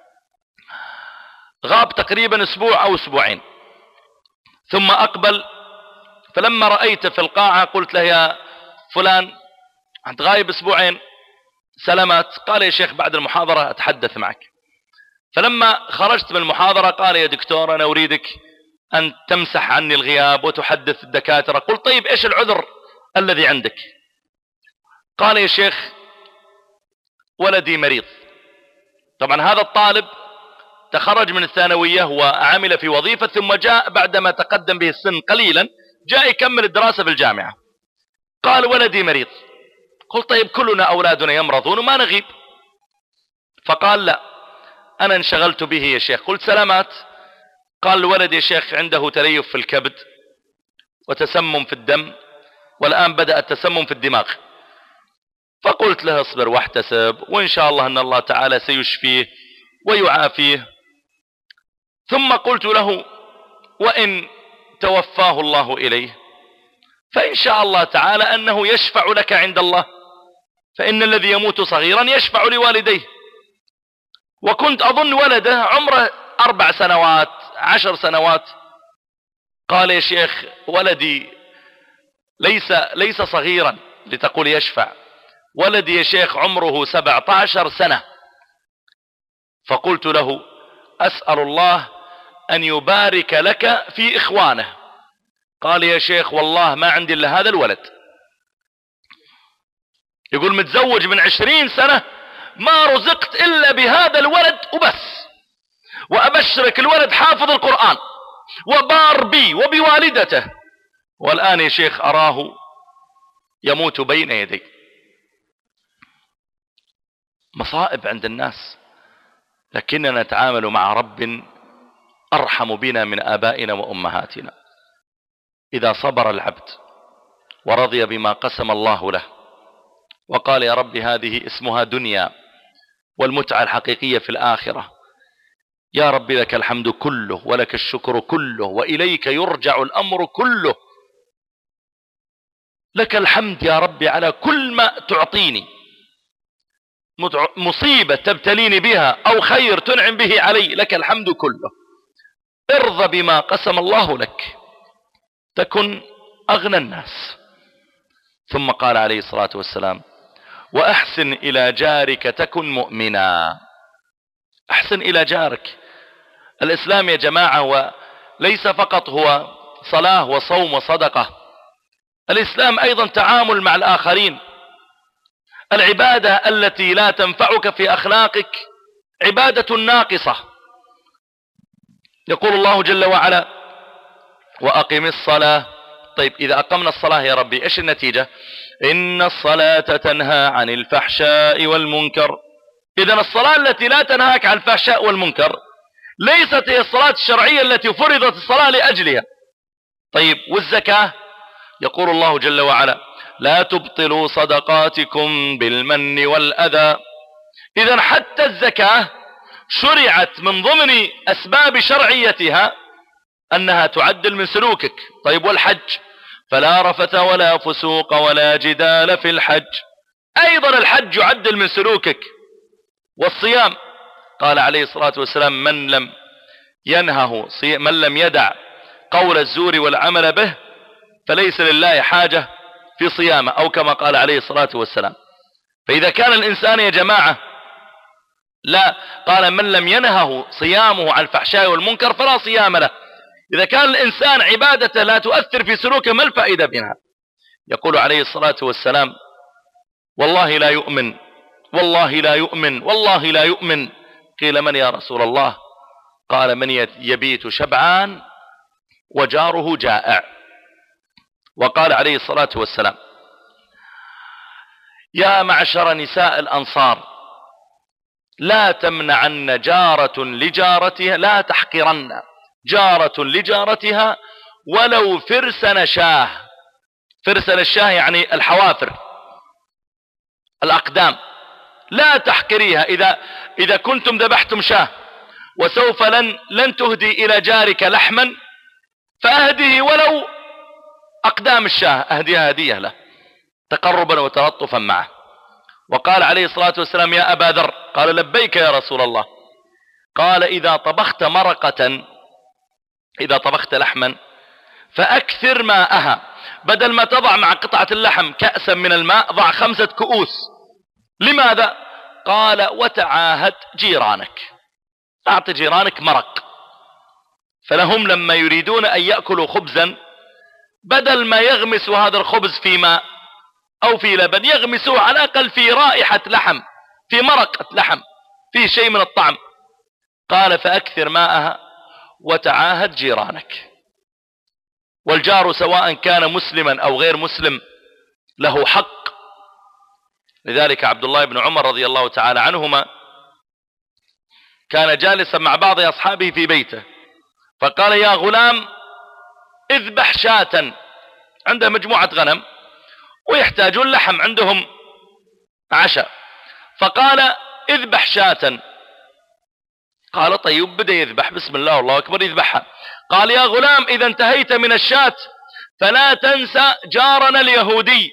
Speaker 1: غاب تقريبا أسبوع أو أسبوعين ثم أقبل، فلما رأيته في القاعة قلت له يا فلان أنت غايب أسبوعين سلامات. قال يا شيخ بعد المحاضرة أتحدث معك. فلما خرجت من المحاضرة قال يا دكتور أنا أريدك أن تمسح عني الغياب وتحدث الدكاترة. قلت طيب إيش العذر الذي عندك؟ قال يا شيخ ولدي مريض طبعا هذا الطالب تخرج من الثانوية وعمل في وظيفة، ثم جاء بعدما تقدم به السن قليلا جاء يكمل الدراسة في الجامعة. قال ولدي مريض. قلت طيب كلنا أولادنا يمرضون وما نغيب. فقال لا أنا انشغلت به يا شيخ. قلت سلامات. قال الولد يا شيخ عنده تليف في الكبد وتسمم في الدم، والآن بدأ التسمم في الدماغ. فقلت له اصبر واحتسب، وإن شاء الله أن الله تعالى سيشفيه ويعافيه. ثم قلت له وإن توفاه الله إليه فإن شاء الله تعالى أنه يشفع لك عند الله، فإن الذي يموت صغيرا يشفع لوالديه. وكنت أظن ولده عمره أربع سنوات عشر سنوات. قال يا شيخ ولدي ليس ليس صغيرا لتقول يشفع، ولدي يا شيخ عمره سبعة عشر سنة. فقلت له أسأل الله أن يبارك لك في إخوانه. قال يا شيخ والله ما عندي إلا هذا الولد. يقول متزوج من عشرين سنة ما رزقت إلا بهذا الولد وبس، وأبشرك الولد حافظ القرآن وبار بي وبوالدته، والآن يا شيخ أراه يموت بين يدي. مصائب عند الناس، لكننا نتعامل مع رب أرحم بنا من آبائنا وأمهاتنا. إذا صبر العبد ورضي بما قسم الله له وقال يا رب هذه اسمها دنيا والمتعة الحقيقية في الآخرة، يا رب لك الحمد كله ولك الشكر كله وإليك يرجع الأمر كله، لك الحمد يا رب على كل ما تعطيني، مصيبة تبتليني بها أو خير تنعم به علي، لك الحمد كله. ارضى بما قسم الله لك تكن أغنى الناس. ثم قال عليه الصلاة والسلام وأحسن إلى جارك تكن مؤمنا. أحسن إلى جارك. الإسلام يا جماعة وليس فقط هو صلاة وصوم وصدقة، الإسلام أيضا تعامل مع الآخرين. العبادة التي لا تنفعك في أخلاقك عبادة ناقصة. يقول الله جل وعلا وأقم الصلاة. طيب إذا أقمنا الصلاة يا ربي إيش النتيجة؟ إن الصلاة تنهى عن الفحشاء والمنكر. إذن الصلاة التي لا تنهاك عن الفحشاء والمنكر ليست هي الصلاة الشرعية التي فرضت الصلاة لأجلها. طيب والزكاة؟ يقول الله جل وعلا لا تبطلوا صدقاتكم بالمن والأذى. إذن حتى الزكاة شرعت من ضمن أسباب شرعيتها أنها تعدل من سلوكك. طيب والحج؟ فلا رفث ولا فسوق ولا جدال في الحج. أيضا الحج يعدل من سلوكك. والصيام قال عليه الصلاة والسلام من لم ينهه من لم يدع قول الزور والعمل به فليس لله حاجة في صيامه، أو كما قال عليه الصلاة والسلام. فإذا كان الإنسان يا جماعة لا قال من لم ينهه صيامه عن الفحشاء والمنكر فلا صيام له. إذا كان الإنسان عبادته لا تؤثر في سلوكه ما الفائدة منها؟ يقول عليه الصلاة والسلام والله لا يؤمن والله لا يؤمن والله لا يؤمن. قيل من يا رسول الله؟ قال من يبيت شبعان وجاره جائع. وقال عليه الصلاة والسلام يا معشر نساء الأنصار لا تمنعن جارة لجارتها لا تحقرن جارة لجارتها ولو فرسن شاه. فرسن الشاه يعني الحوافر الأقدام، لا تحقريها. إذا, إذا كنتم ذبحتم شاه وسوف لن, لن تهدي إلى جارك لحما فأهديه ولو أقدام الشاه، أهديها هدية له تقربا وتلطفا معه. وقال عليه الصلاة والسلام يا أبا ذر قال لبيك يا رسول الله. قال إذا طبخت مرقة إذا طبخت لحما فأكثر ماءها، بدل ما تضع مع قطعة اللحم كأسا من الماء ضع خمسة كؤوس. لماذا؟ قال وتعاهد جيرانك، أعط جيرانك مرق. فلهم لما يريدون أن يأكلوا خبزا بدل ما يغمسوا هذا الخبز في ماء أو في لبن يغمسوه على الأقل في رائحة لحم، في مرقة لحم، فيه شيء من الطعم. قال فأكثر ماءها وتعاهد جيرانك. والجار سواء كان مسلما أو غير مسلم له حق. لذلك عبد الله بن عمر رضي الله تعالى عنهما كان جالسا مع بعض أصحابه في بيته، فقال يا غلام اذبح شاة، عنده مجموعة غنم ويحتاجون لحم، عندهم عشاء، فقال اذبح شاة. قال طيب، بدأ يذبح، بسم الله والله أكبر، يذبحها. قال يا غلام إذا انتهيت من الشاة فلا تنسى جارنا اليهودي.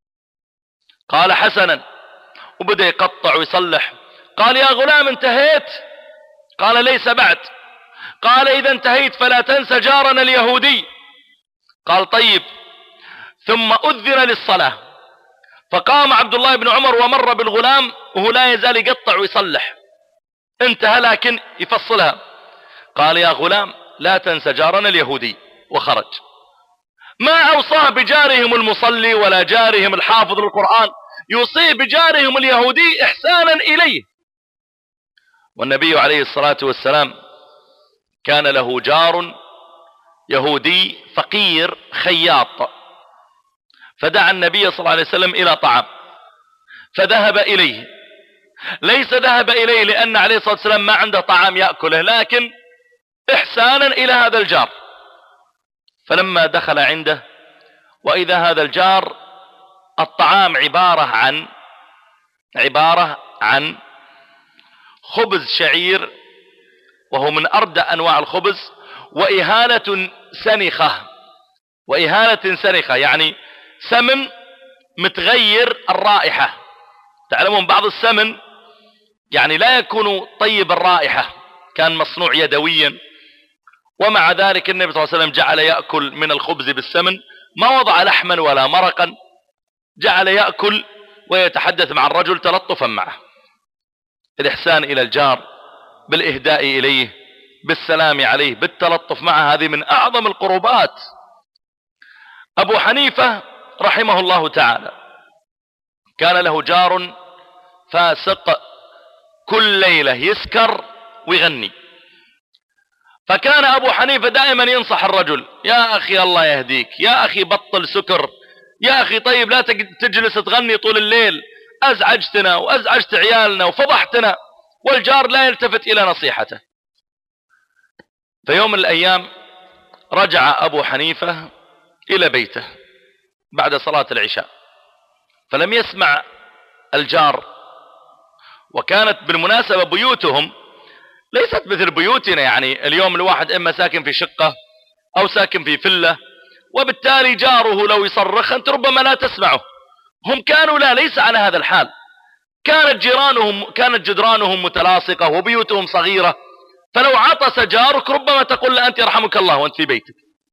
Speaker 1: قال حسنا، وبدأ يقطع ويصلح. قال يا غلام انتهيت؟ قال ليس بعد. قال إذا انتهيت فلا تنسى جارنا اليهودي. قال طيب. ثم أذن للصلاة، فقام عبد الله بن عمر ومر بالغلام وهو لا يزال يقطع ويصلح، انتهى لكن يفصلها. قال يا غلام لا تنسى جارنا اليهودي، وخرج. ما أوصاه بجارهم المصلي ولا جارهم الحافظ للقرآن، يوصيه بجارهم اليهودي إحسانا إليه. والنبي عليه الصلاة والسلام كان له جار يهودي فقير خياط، فدعا النبي صلى الله عليه وسلم إلى طعام، فذهب إليه. ليس ذهب إليه لأن عليه الصلاة والسلام ما عنده طعام يأكله، لكن إحسانا إلى هذا الجار. فلما دخل عنده وإذا هذا الجار الطعام عبارة عن عبارة عن خبز شعير، وهو من أردى أنواع الخبز، وإهالة سنخة، وإهالة سنخة يعني سمن متغير الرائحة. تعلمون بعض السمن يعني لا يكون طيب الرائحة، كان مصنوع يدويا، ومع ذلك النبي صلى الله عليه وسلم جعل يأكل من الخبز بالسمن، ما وضع لحما ولا مرقا، جعل يأكل ويتحدث مع الرجل تلطفا معه. الإحسان إلى الجار بالإهداء إليه، بالسلام عليه، بالتلطف معه، هذه من أعظم القربات. أبو حنيفة رحمه الله تعالى كان له جار فاسق كل ليلة يسكر ويغني، فكان أبو حنيفة دائما ينصح الرجل: يا أخي الله يهديك، يا أخي بطل سكر، يا أخي طيب لا تجلس تغني طول الليل، أزعجتنا وأزعجت عيالنا وفضحتنا. والجار لا يلتفت إلى نصيحته. في يوم من الأيام رجع أبو حنيفة إلى بيته بعد صلاة العشاء، فلم يسمع الجار. وكانت بالمناسبة بيوتهم ليست مثل بيوتنا، يعني اليوم الواحد إما ساكن في شقة أو ساكن في فلة، وبالتالي جاره لو يصرخ أنت ربما لا تسمعه. هم كانوا لا، ليس على هذا الحال. كانت جيرانهم كانت جدرانهم متلاصقة وبيوتهم صغيرة، فلو عطس جارك ربما تقول له أنت يرحمك الله وأنت في بيتك.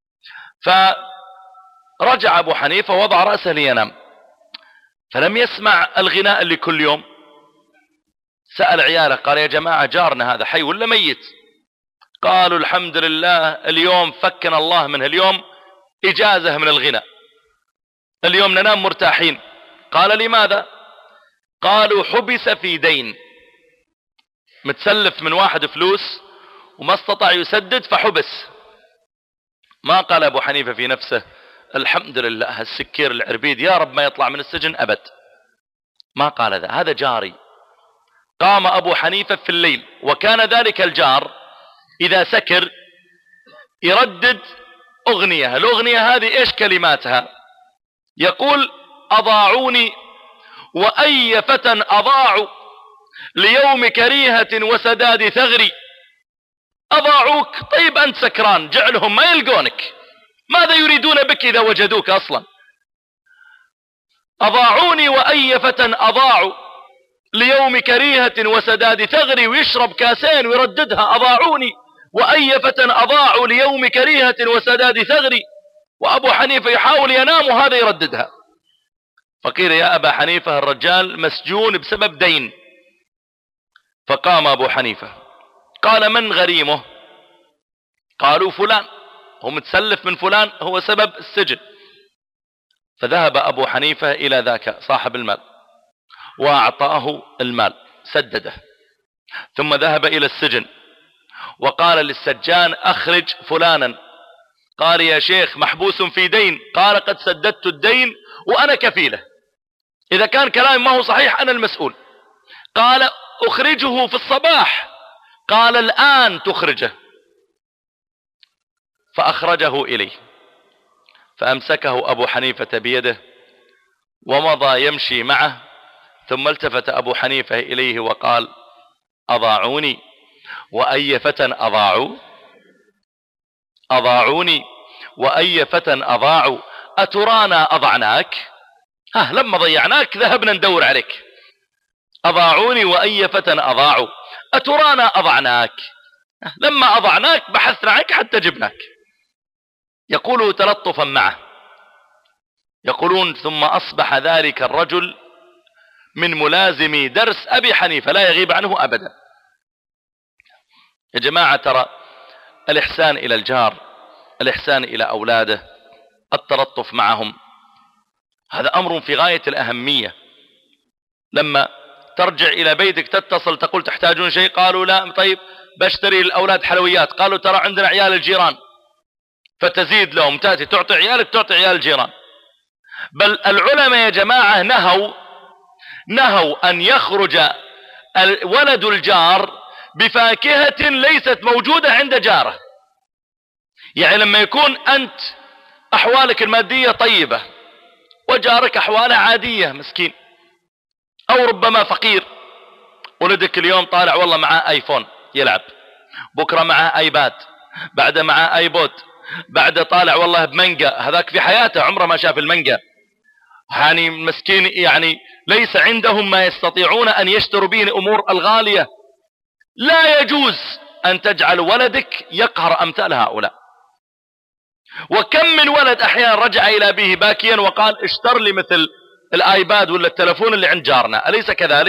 Speaker 1: فرجع أبو حنيفة ووضع رأسه لينام، فلم يسمع الغناء اللي كل يوم. سأل عياله قال: يا جماعة جارنا هذا حي ولا ميت؟ قالوا: الحمد لله اليوم فكنا الله منه، اليوم إجازة من الغناء، اليوم ننام مرتاحين. قال: لماذا؟ قالوا: حبس في دين، متسلف من واحد فلوس وما استطاع يسدد فحبس. ما قال أبو حنيفة في نفسه: الحمد لله السكير العربيد يا رب ما يطلع من السجن أبد. ما قال ذا، هذا جاري. قام أبو حنيفة في الليل، وكان ذلك الجار إذا سكر يردد أغنية. الأغنية هذه إيش كلماتها؟ يقول: أضاعوني وأي فتى أضاعوا ليوم كريهة وسداد ثغري. أضاعوك، طيب أنت سكران، جعلهم ما يلقونك، ماذا يريدون بك إذا وجدوك أصلا؟ أضاعوني وأي فتى أضاعوا ليوم كريهة وسداد ثغري، ويشرب كاسين ويرددها: أضاعوني وأي فتى أضاعوا ليوم كريهة وسداد ثغري. وأبو حنيفة يحاول ينام وهذا يرددها. فقيل: يا أبا حنيفة الرجال مسجون بسبب دين. فقام أبو حنيفة قال: من غريمه؟ قالوا: فلان، هو متسلف من فلان، هو سبب السجن. فذهب أبو حنيفة إلى ذاك صاحب المال وأعطاه المال، سدده. ثم ذهب إلى السجن وقال للسجان أخرج فلانا. قال يا شيخ محبوس في دين. قال قد سددت الدين وأنا كفيله، إذا كان كلامي ما هو صحيح أنا المسؤول. قال أخرجه في الصباح. قال الآن تخرجه. فأخرجه إليه، فأمسكه أبو حنيفة بيده ومضى يمشي معه، ثم التفت أبو حنيفة إليه وقال أضاعوني وأي فتى أضاعوا أضاعوني وأي فتى أضاعوا أترانا أضعناك؟ ها لما ضيعناك ذهبنا ندور عليك. أضاعوني وأي فتى أضاعوا أترانا أضعناك؟ لما أضعناك بحثنا عنك حتى جبناك. يقول تلطفا معه، يقولون ثم أصبح ذلك الرجل من ملازمي درس أبي حنيفة لا يغيب عنه أبدا. يا جماعة ترى الإحسان إلى الجار، الإحسان إلى أولاده، التلطف معهم، هذا أمر في غاية الأهمية. لما ترجع إلى بيتك تتصل تقول تحتاجون شيء، قالوا لا، طيب بشتري الأولاد حلويات، قالوا ترى عندنا عيال الجيران، فتزيد لهم، تأتي تعطي عيالك تعطي عيال الجيران. بل العلماء يا جماعة نهوا نهوا أن يخرج ولد الجار بفاكهة ليست موجودة عند جاره. يعني لما يكون أنت أحوالك المادية طيبة وجارك أحواله عادية مسكين أو ربما فقير، ولدك اليوم طالع والله معاه آيفون يلعب، بكرة معاه آيباد، بعد معاه آيبود، بعد طالع والله بمانجا، هذاك في حياته عمره ما شاف المانجا، يعني مسكين، يعني ليس عندهم ما يستطيعون أن يشتروا به الأمور الغالية. لا يجوز أن تجعل ولدك يقهر أمثال هؤلاء. وكم من ولد أحيانا رجع إلى أبيه باكيا وقال اشتر لي مثل الآيباد ولا التلفون اللي عند جارنا، أليس كذلك؟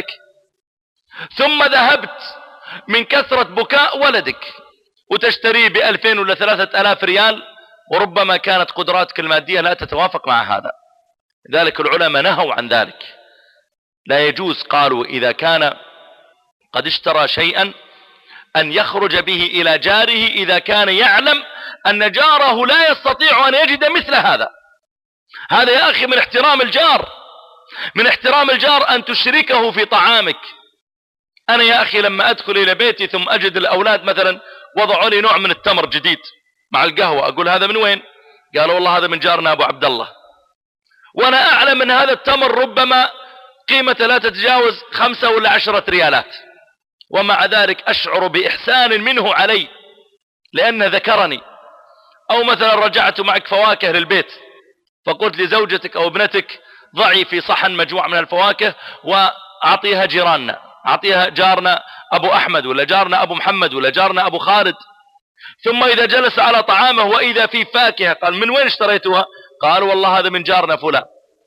Speaker 1: ثم ذهبت من كثرة بكاء ولدك وتشتريه بألفين ولا ثلاثة ألاف ريال، وربما كانت قدراتك المادية لا تتوافق مع هذا. ذلك العلماء نهوا عن ذلك. لا يجوز، قالوا إذا كان قد اشترى شيئا أن يخرج به إلى جاره إذا كان يعلم أن جاره لا يستطيع أن يجد مثل هذا. هذا يا أخي من احترام الجار، من احترام الجار أن تشركه في طعامك. أنا يا أخي لما أدخل إلى بيتي ثم أجد الأولاد مثلا وضعوا لي نوع من التمر جديد مع القهوة، أقول هذا من وين؟ قالوا والله هذا من جارنا أبو عبد الله، وأنا أعلم أن هذا التمر ربما قيمته لا تتجاوز خمسة ولا عشرة ريالات، ومع ذلك أشعر بإحسان منه علي لأنه ذكرني. أو مثلا رجعت معك فواكه للبيت فقلت لزوجتك أو ابنتك ضعي في صحن مجموعة من الفواكه وأعطيها جيراننا، أعطيها جارنا أبو أحمد ولا جارنا أبو محمد ولا جارنا أبو خالد. ثم إذا جلس على طعامه وإذا في فاكهة قال من وين اشتريتها؟ قال والله هذا من جارنا فلان.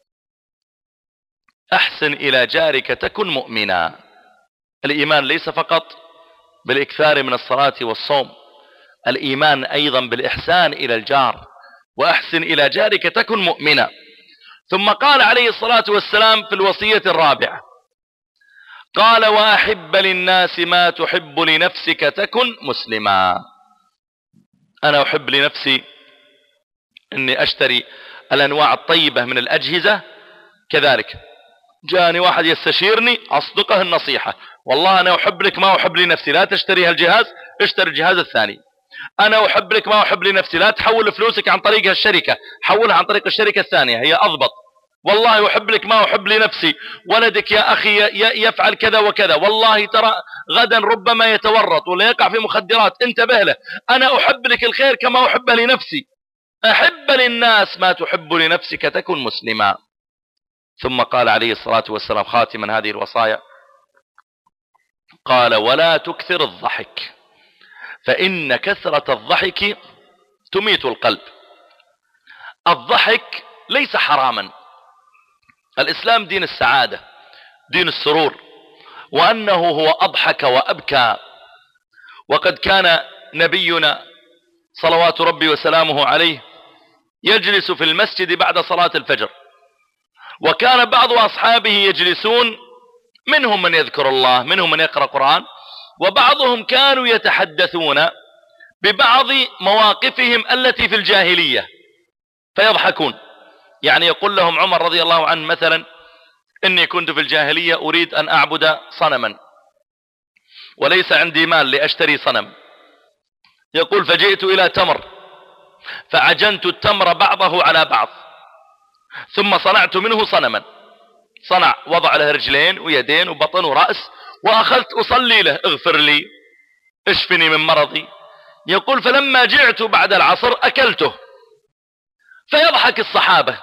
Speaker 1: أحسن إلى جارك تكن مؤمنا. الإيمان ليس فقط بالإكثار من الصلاة والصوم، الإيمان أيضا بالإحسان إلى الجار. وأحسن إلى جارك تكن مؤمنا. ثم قال عليه الصلاة والسلام في الوصية الرابعة، قال وأحب للناس ما تحب لنفسك تكن مسلما. أنا أحب لنفسي أني أشتري الأنواع الطيبة من الأجهزة، كذلك جاءني واحد يستشيرني أصدقه النصيحة، والله أنا أحب لك ما أحب لنفسي، لا تشتري هالجهاز، اشتري الجهاز الثاني. أنا أحب لك ما أحب لنفسي، لا تحول فلوسك عن طريق الشركة، حولها عن طريق الشركة الثانية هي أضبط. والله أحب لك ما أحب لنفسي، ولدك يا أخي يفعل كذا وكذا، والله ترى غدا ربما يتورط ولا يقع في مخدرات، انتبه له. أنا أحب لك الخير كما أحب لنفسي. أحب للناس ما تحب لنفسك تكن مسلما. ثم قال عليه الصلاة والسلام خاتما هذه الوصايا، قال ولا تكثر الضحك فإن كثرة الضحك تميت القلب. الضحك ليس حراما، الإسلام دين السعادة، دين السرور، وأنه هو أضحك وأبكى. وقد كان نبينا صلوات ربي وسلامه عليه يجلس في المسجد بعد صلاة الفجر، وكان بعض أصحابه يجلسون، منهم من يذكر الله، منهم من يقرأ قرآن، وبعضهم كانوا يتحدثون ببعض مواقفهم التي في الجاهلية فيضحكون. يعني يقول لهم عمر رضي الله عنه مثلا: إني كنت في الجاهلية أريد أن أعبد صنما وليس عندي مال لأشتري صنم. يقول: فجئت إلى تمر فعجنت التمر بعضه على بعض ثم صنعت منه صنما. صنع وضع له رجلين ويدين وبطن ورأس، وأخذت أصلي له: اغفر لي، اشفني من مرضي. يقول: فلما جعت بعد العصر أكلته. فيضحك الصحابة.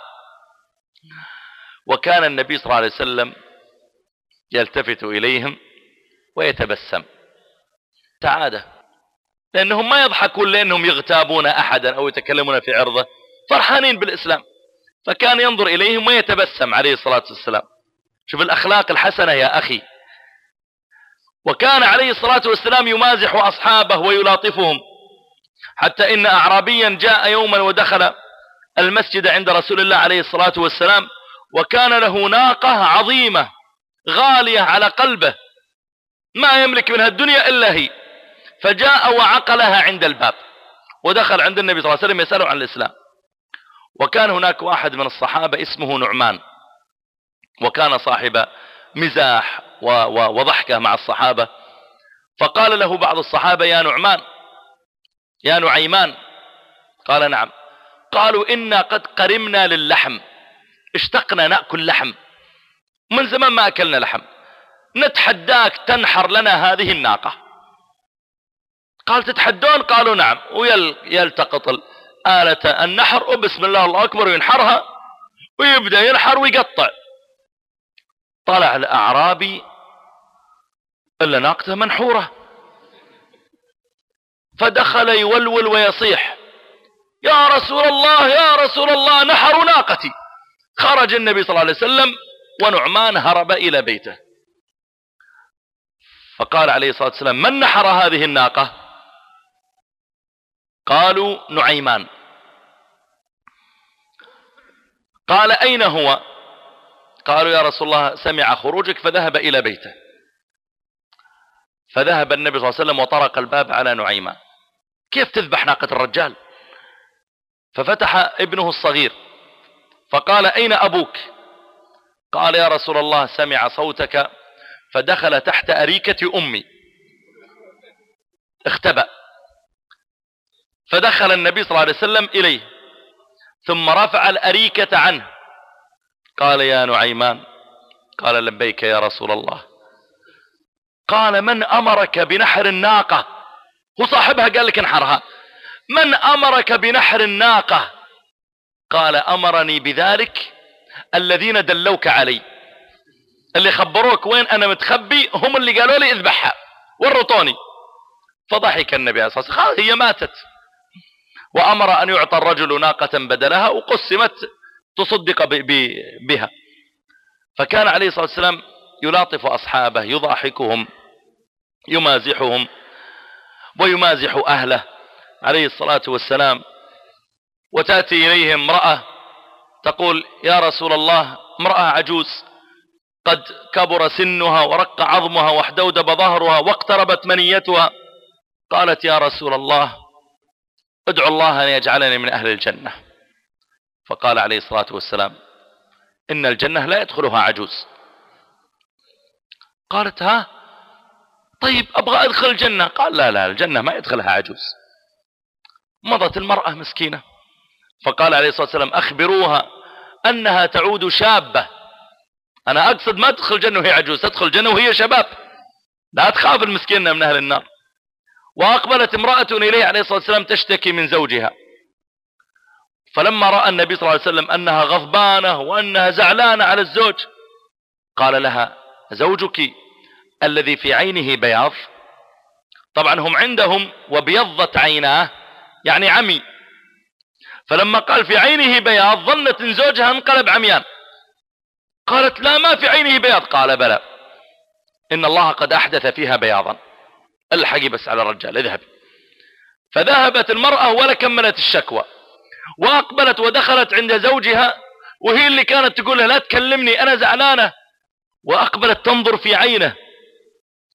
Speaker 1: وكان النبي صلى الله عليه وسلم يلتفت إليهم ويتبسم تعادة، لأنهم ما يضحكون لأنهم يغتابون أحدا أو يتكلمون في عرضه، فرحانين بالإسلام. فكان ينظر إليهم ويتبسم عليه الصلاة والسلام. شوف الأخلاق الحسنة يا أخي. وكان عليه الصلاة والسلام يمازح أصحابه ويلاطفهم، حتى إن أعرابيا جاء يوما ودخل المسجد عند رسول الله عليه الصلاة والسلام، وكان له ناقة عظيمة غالية على قلبه ما يملك منها الدنيا إلا هي، فجاء وعقلها عند الباب ودخل عند النبي صلى الله عليه وسلم يسأله عن الإسلام. وكان هناك واحد من الصحابة اسمه نعمان، وكان صاحب مزاح وضحكة مع الصحابة. فقال له بعض الصحابة: يا نعمان، يا نعيمان. قال: نعم. قالوا: إنا قد قرمنا للحم، اشتقنا نأكل لحم، من زمان ما أكلنا لحم، نتحداك تنحر لنا هذه الناقة. قال: تتحدون؟ قالوا: نعم. ويلتقط آلة النحر وبسم الله الله أكبر وينحرها ويبدأ ينحر ويقطع. طلع الأعرابي إلا ناقته منحورة، فدخل يولول ويصيح: يا رسول الله، يا رسول الله، نحروا ناقتي. خرج النبي صلى الله عليه وسلم ونعمان هرب إلى بيته. فقال عليه الصلاة والسلام: من نحر هذه الناقة؟ قالوا: نعيمان. قال: أين هو؟ قالوا: يا رسول الله سمع خروجك فذهب إلى بيته. فذهب النبي صلى الله عليه وسلم وطرق الباب على نعيمان: كيف تذبح ناقة الرجال؟ ففتح ابنه الصغير فقال: أين أبوك؟ قال: يا رسول الله سمع صوتك فدخل تحت أريكة أمي، اختبأ. فدخل النبي صلى الله عليه وسلم إليه ثم رفع الأريكة عنه. قال: يا نعيمان. قال: لبيك يا رسول الله. قال: من أمرك بنحر الناقة؟ هو صاحبها قال لك انحرها. من أمرك بنحر الناقة؟ قال: أمرني بذلك الذين دلوك علي، اللي خبروك وين أنا متخبي هم اللي قالوا لي اذبحها ورطوني. فضحك النبي عليه الصلاة والسلام: هي ماتت. وأمر أن يعطى الرجل ناقة بدلها وقسمت تصدق بها. فكان عليه الصلاة والسلام يلاطف أصحابه، يضاحكهم، يمازحهم ويمازح أهله عليه الصلاة والسلام. وتأتي إليه امرأة تقول: يا رسول الله، امرأة عجوز قد كبر سنها ورق عظمها واحدودب ظهرها واقتربت منيتها. قالت: يا رسول الله، ادعو الله أن يجعلني من أهل الجنة. فقال عليه الصلاة والسلام: إن الجنة لا يدخلها عجوز. قالت: ها طيب أبغى أدخل الجنة. قال: لا لا، الجنة ما يدخلها عجوز. مضت المرأة مسكينة. فقال عليه الصلاة والسلام: أخبروها أنها تعود شابة. أنا أقصد ما تدخل الجنة وهي عجوز، تدخل الجنة وهي شباب، لا تخاف المسكينة من أهل النار. وأقبلت امرأة إليه عليه الصلاة والسلام تشتكي من زوجها. فلما رأى النبي صلى الله عليه وسلم أنها غضبانة وأنها زعلانة على الزوج، قال لها: زوجك الذي في عينه بياض. طبعا هم عندهم وبيضت عيناه يعني عمي، فلما قال في عينه بياض ظنت ان زوجها انقلب عميان. قالت: لا، ما في عينه بياض. قال: بلى، إن الله قد أحدث فيها بياضا، الحقي بس على الرجال، اذهب. فذهبت المرأة ولا كملت الشكوى، وأقبلت ودخلت عند زوجها، وهي اللي كانت تقول له: لا تكلمني أنا زعلانة. وأقبلت تنظر في عينه،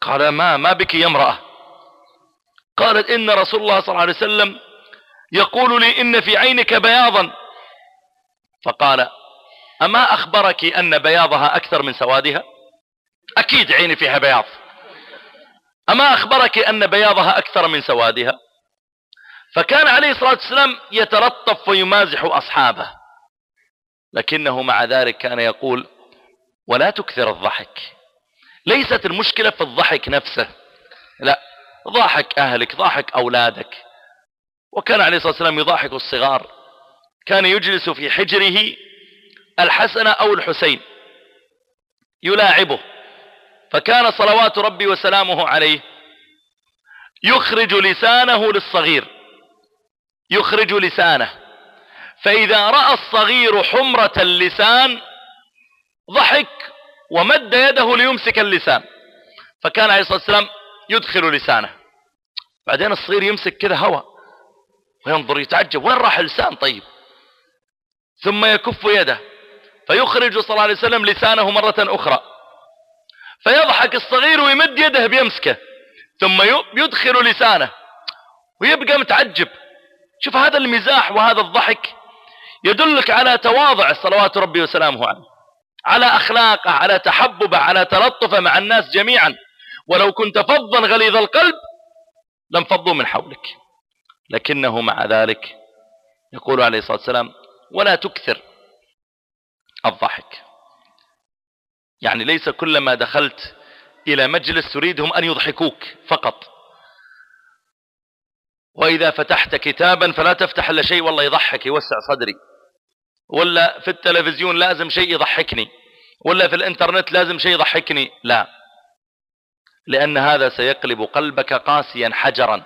Speaker 1: قال ما ما بك يا امرأة؟ قالت إن رسول الله صلى الله عليه وسلم يقول لي إن في عينك بياضا. فقال أما أخبرك أن بياضها أكثر من سوادها؟ أكيد عيني فيها بياض. أما أخبرك أن بياضها أكثر من سوادها؟ فكان عليه الصلاة والسلام يتلطف ويمازح أصحابه، لكنه مع ذلك كان يقول ولا تكثر الضحك. ليست المشكلة في الضحك نفسه، لا، ضحك أهلك، ضحك أولادك. وكان عليه الصلاة والسلام يضحك الصغار، كان يجلس في حجره الحسن أو الحسين يلاعبه، فكان صلوات ربي وسلامه عليه يخرج لسانه للصغير، يخرج لسانه، فإذا رأى الصغير حمرة اللسان ضحك ومد يده ليمسك اللسان، فكان عليه الصلاة والسلام يدخل لسانه، بعدين الصغير يمسك كذا هوا وينظر يتعجب وين راح اللسان طيب، ثم يكف يده فيخرج صلى الله عليه وسلم لسانه مرة أخرى، فيضحك الصغير ويمد يده بيمسكه، ثم يدخل لسانه ويبقى متعجب. شوف هذا المزاح وهذا الضحك يدلك على تواضع صلوات ربي وسلامه عليه، على أخلاقه، على تحببه، على تلطفه مع الناس جميعا. ولو كنت فظا غليظ القلب لانفضوا من حولك، لكنه مع ذلك يقول عليه الصلاة والسلام ولا تكثر الضحك. يعني ليس كلما دخلت إلى مجلس تريدهم أن يضحكوك فقط، وإذا فتحت كتابا فلا تفتح إلا شيء والله يضحك يوسع صدري، ولا في التلفزيون لازم شيء يضحكني، ولا في الانترنت لازم شيء يضحكني. لا، لأن هذا سيقلب قلبك قاسيا حجرا.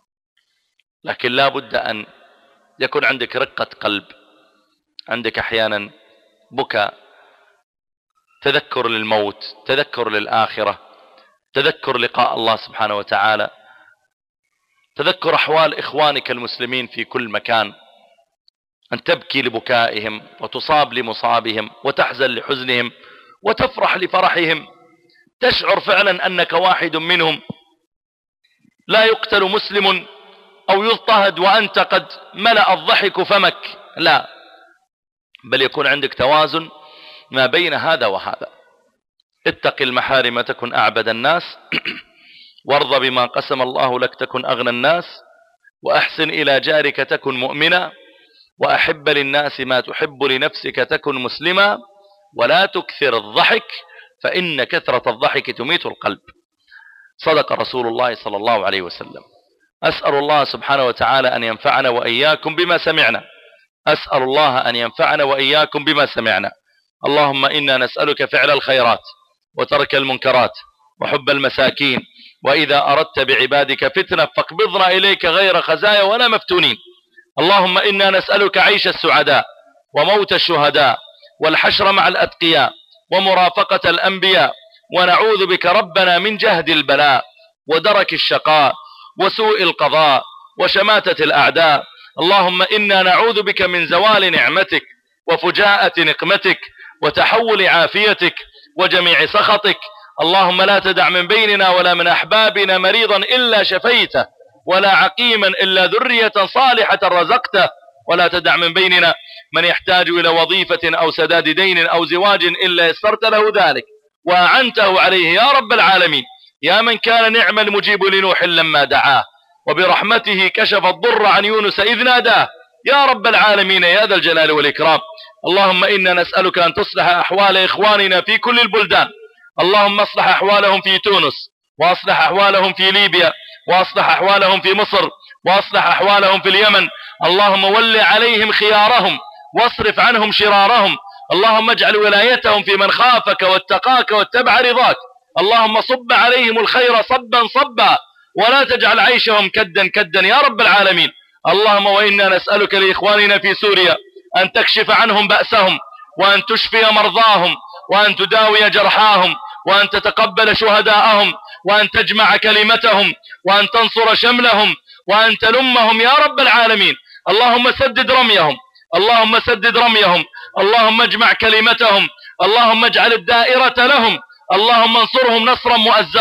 Speaker 1: لكن لا بد أن يكون عندك رقة قلب، عندك أحيانا بكاء، تذكر للموت، تذكر للآخرة، تذكر لقاء الله سبحانه وتعالى، تذكر أحوال إخوانك المسلمين في كل مكان، أن تبكي لبكائهم وتصاب لمصابهم وتحزن لحزنهم وتفرح لفرحهم، تشعر فعلا أنك واحد منهم. لا يقتل مسلم أو يضطهد وأنت قد ملأ الضحك فمك، لا، بل يكون عندك توازن ما بين هذا وهذا. اتق المحارم تكن أعبد الناس، وارض بما قسم الله لك تكن أغنى الناس، وأحسن إلى جارك تكن مؤمنا، وأحب للناس ما تحب لنفسك تكن مسلما، ولا تكثر الضحك فإن كثرة الضحك تميت القلب. صدق رسول الله صلى الله عليه وسلم. أسأل الله سبحانه وتعالى أن ينفعنا وإياكم بما سمعنا، أسأل الله أن ينفعنا وإياكم بما سمعنا. اللهم إنا نسألك فعل الخيرات وترك المنكرات وحب المساكين، وإذا أردت بعبادك فتنة فاقبضنا إليك غير خزايا ولا مفتونين. اللهم إنا نسألك عيش السعداء وموت الشهداء والحشر مع الأتقياء ومرافقة الأنبياء، ونعوذ بك ربنا من جهد البلاء ودرك الشقاء وسوء القضاء وشماتة الأعداء. اللهم إنا نعوذ بك من زوال نعمتك وفجاءة نقمتك وتحول عافيتك وجميع سخطك. اللهم لا تدع من بيننا ولا من أحبابنا مريضا إلا شفيته، ولا عقيما إلا ذرية صالحة رزقته، ولا تدع من بيننا من يحتاج إلى وظيفة أو سداد دين أو زواج إلا يسرت له ذلك وأعنته عليه يا رب العالمين، يا من كان نعم المجيب لنوح لما دعاه، وبرحمته كشف الضر عن يونس إذ ناداه، يا رب العالمين يا ذا الجلال والإكرام. اللهم إنا نسألك أن تصلح أحوال إخواننا في كل البلدان، اللهم اصلح أحوالهم في تونس، وأصلح أحوالهم في ليبيا، وأصلح أحوالهم في مصر، وأصلح أحوالهم في اليمن. اللهم ول عليهم خيارهم واصرف عنهم شرارهم. اللهم اجعل ولايتهم في من خافك واتقاك واتبع رضاك. اللهم صب عليهم الخير صبا صبا، ولا تجعل عيشهم كدا كدا يا رب العالمين. اللهم وإنا نسألك لإخواننا في سوريا أن تكشف عنهم بأسهم، وأن تشفي مرضاهم، وأن تداوي جرحاهم، وأن تتقبل شهداءهم، وأن تجمع كلمتهم، وأن تنصر شملهم، وأن تلمهم يا رب العالمين. اللهم سدد رميهم، اللهم سدد رميهم، اللهم اجمع كلمتهم، اللهم اجعل الدائرة لهم، اللهم انصرهم نصرا مؤزرا.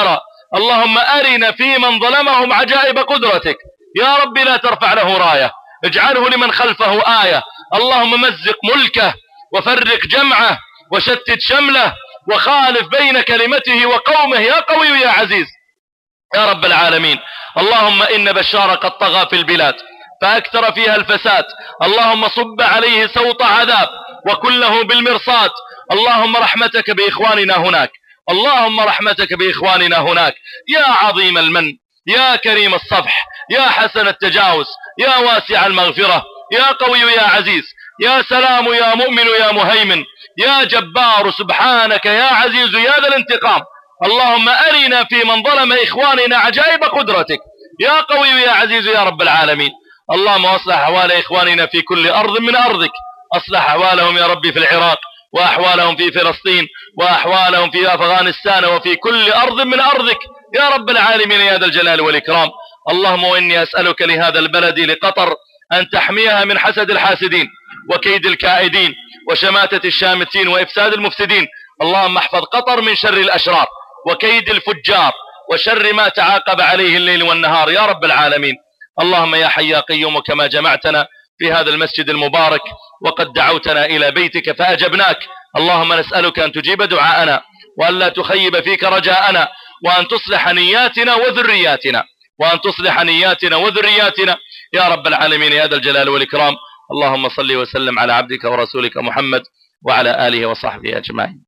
Speaker 1: اللهم أرنا في من ظلمهم عجائب قدرتك. يا رب لا ترفع له راية، اجعله لمن خلفه آية. اللهم مزق ملكه وفرق جمعه وشتت شمله وخالف بين كلمته وقومه يا قوي يا عزيز يا رب العالمين. اللهم إن بشار قد طغى في البلاد فأكثر فيها الفساد، اللهم صب عليه سوط عذاب وكله بالمرصاد. اللهم رحمتك بإخواننا هناك، اللهم رحمتك بإخواننا هناك يا عظيم المن يا كريم الصفح يا حسن التجاوز يا واسع المغفرة يا قوي يا عزيز يا سلام يا مؤمن يا مهيمن يا جبار سبحانك يا عزيز يا ذا الانتقام. اللهم أرنا في من ظلم إخواننا عجائب قدرتك يا قوي يا عزيز يا رب العالمين. اللهم أصلح أحوال إخواننا في كل أرض من أرضك، أصلح أحوالهم يا ربي في العراق وأحوالهم في فلسطين وأحوالهم في أفغانستان وفي كل أرض من أرضك يا رب العالمين يا ذا الجلال والإكرام. اللهم وإني أسألك لهذا البلد لقطر أن تحميها من حسد الحاسدين وكيد الكائدين وشماتة الشامتين وإفساد المفسدين. اللهم احفظ قطر من شر الأشرار وكيد الفجار وشر ما تعاقب عليه الليل والنهار يا رب العالمين. اللهم يا حي يا قيوم كما جمعتنا في هذا المسجد المبارك وقد دعوتنا إلى بيتك فأجبناك، اللهم نسألك أن تجيب دعاءنا وأن لا تخيب فيك رجاءنا وأن تصلح نياتنا وذرياتنا وأن تصلح نياتنا وذرياتنا يا رب العالمين يا ذا الجلال والإكرام. اللهم صل وسلم على عبدك ورسولك محمد وعلى آله وصحبه أجمعين.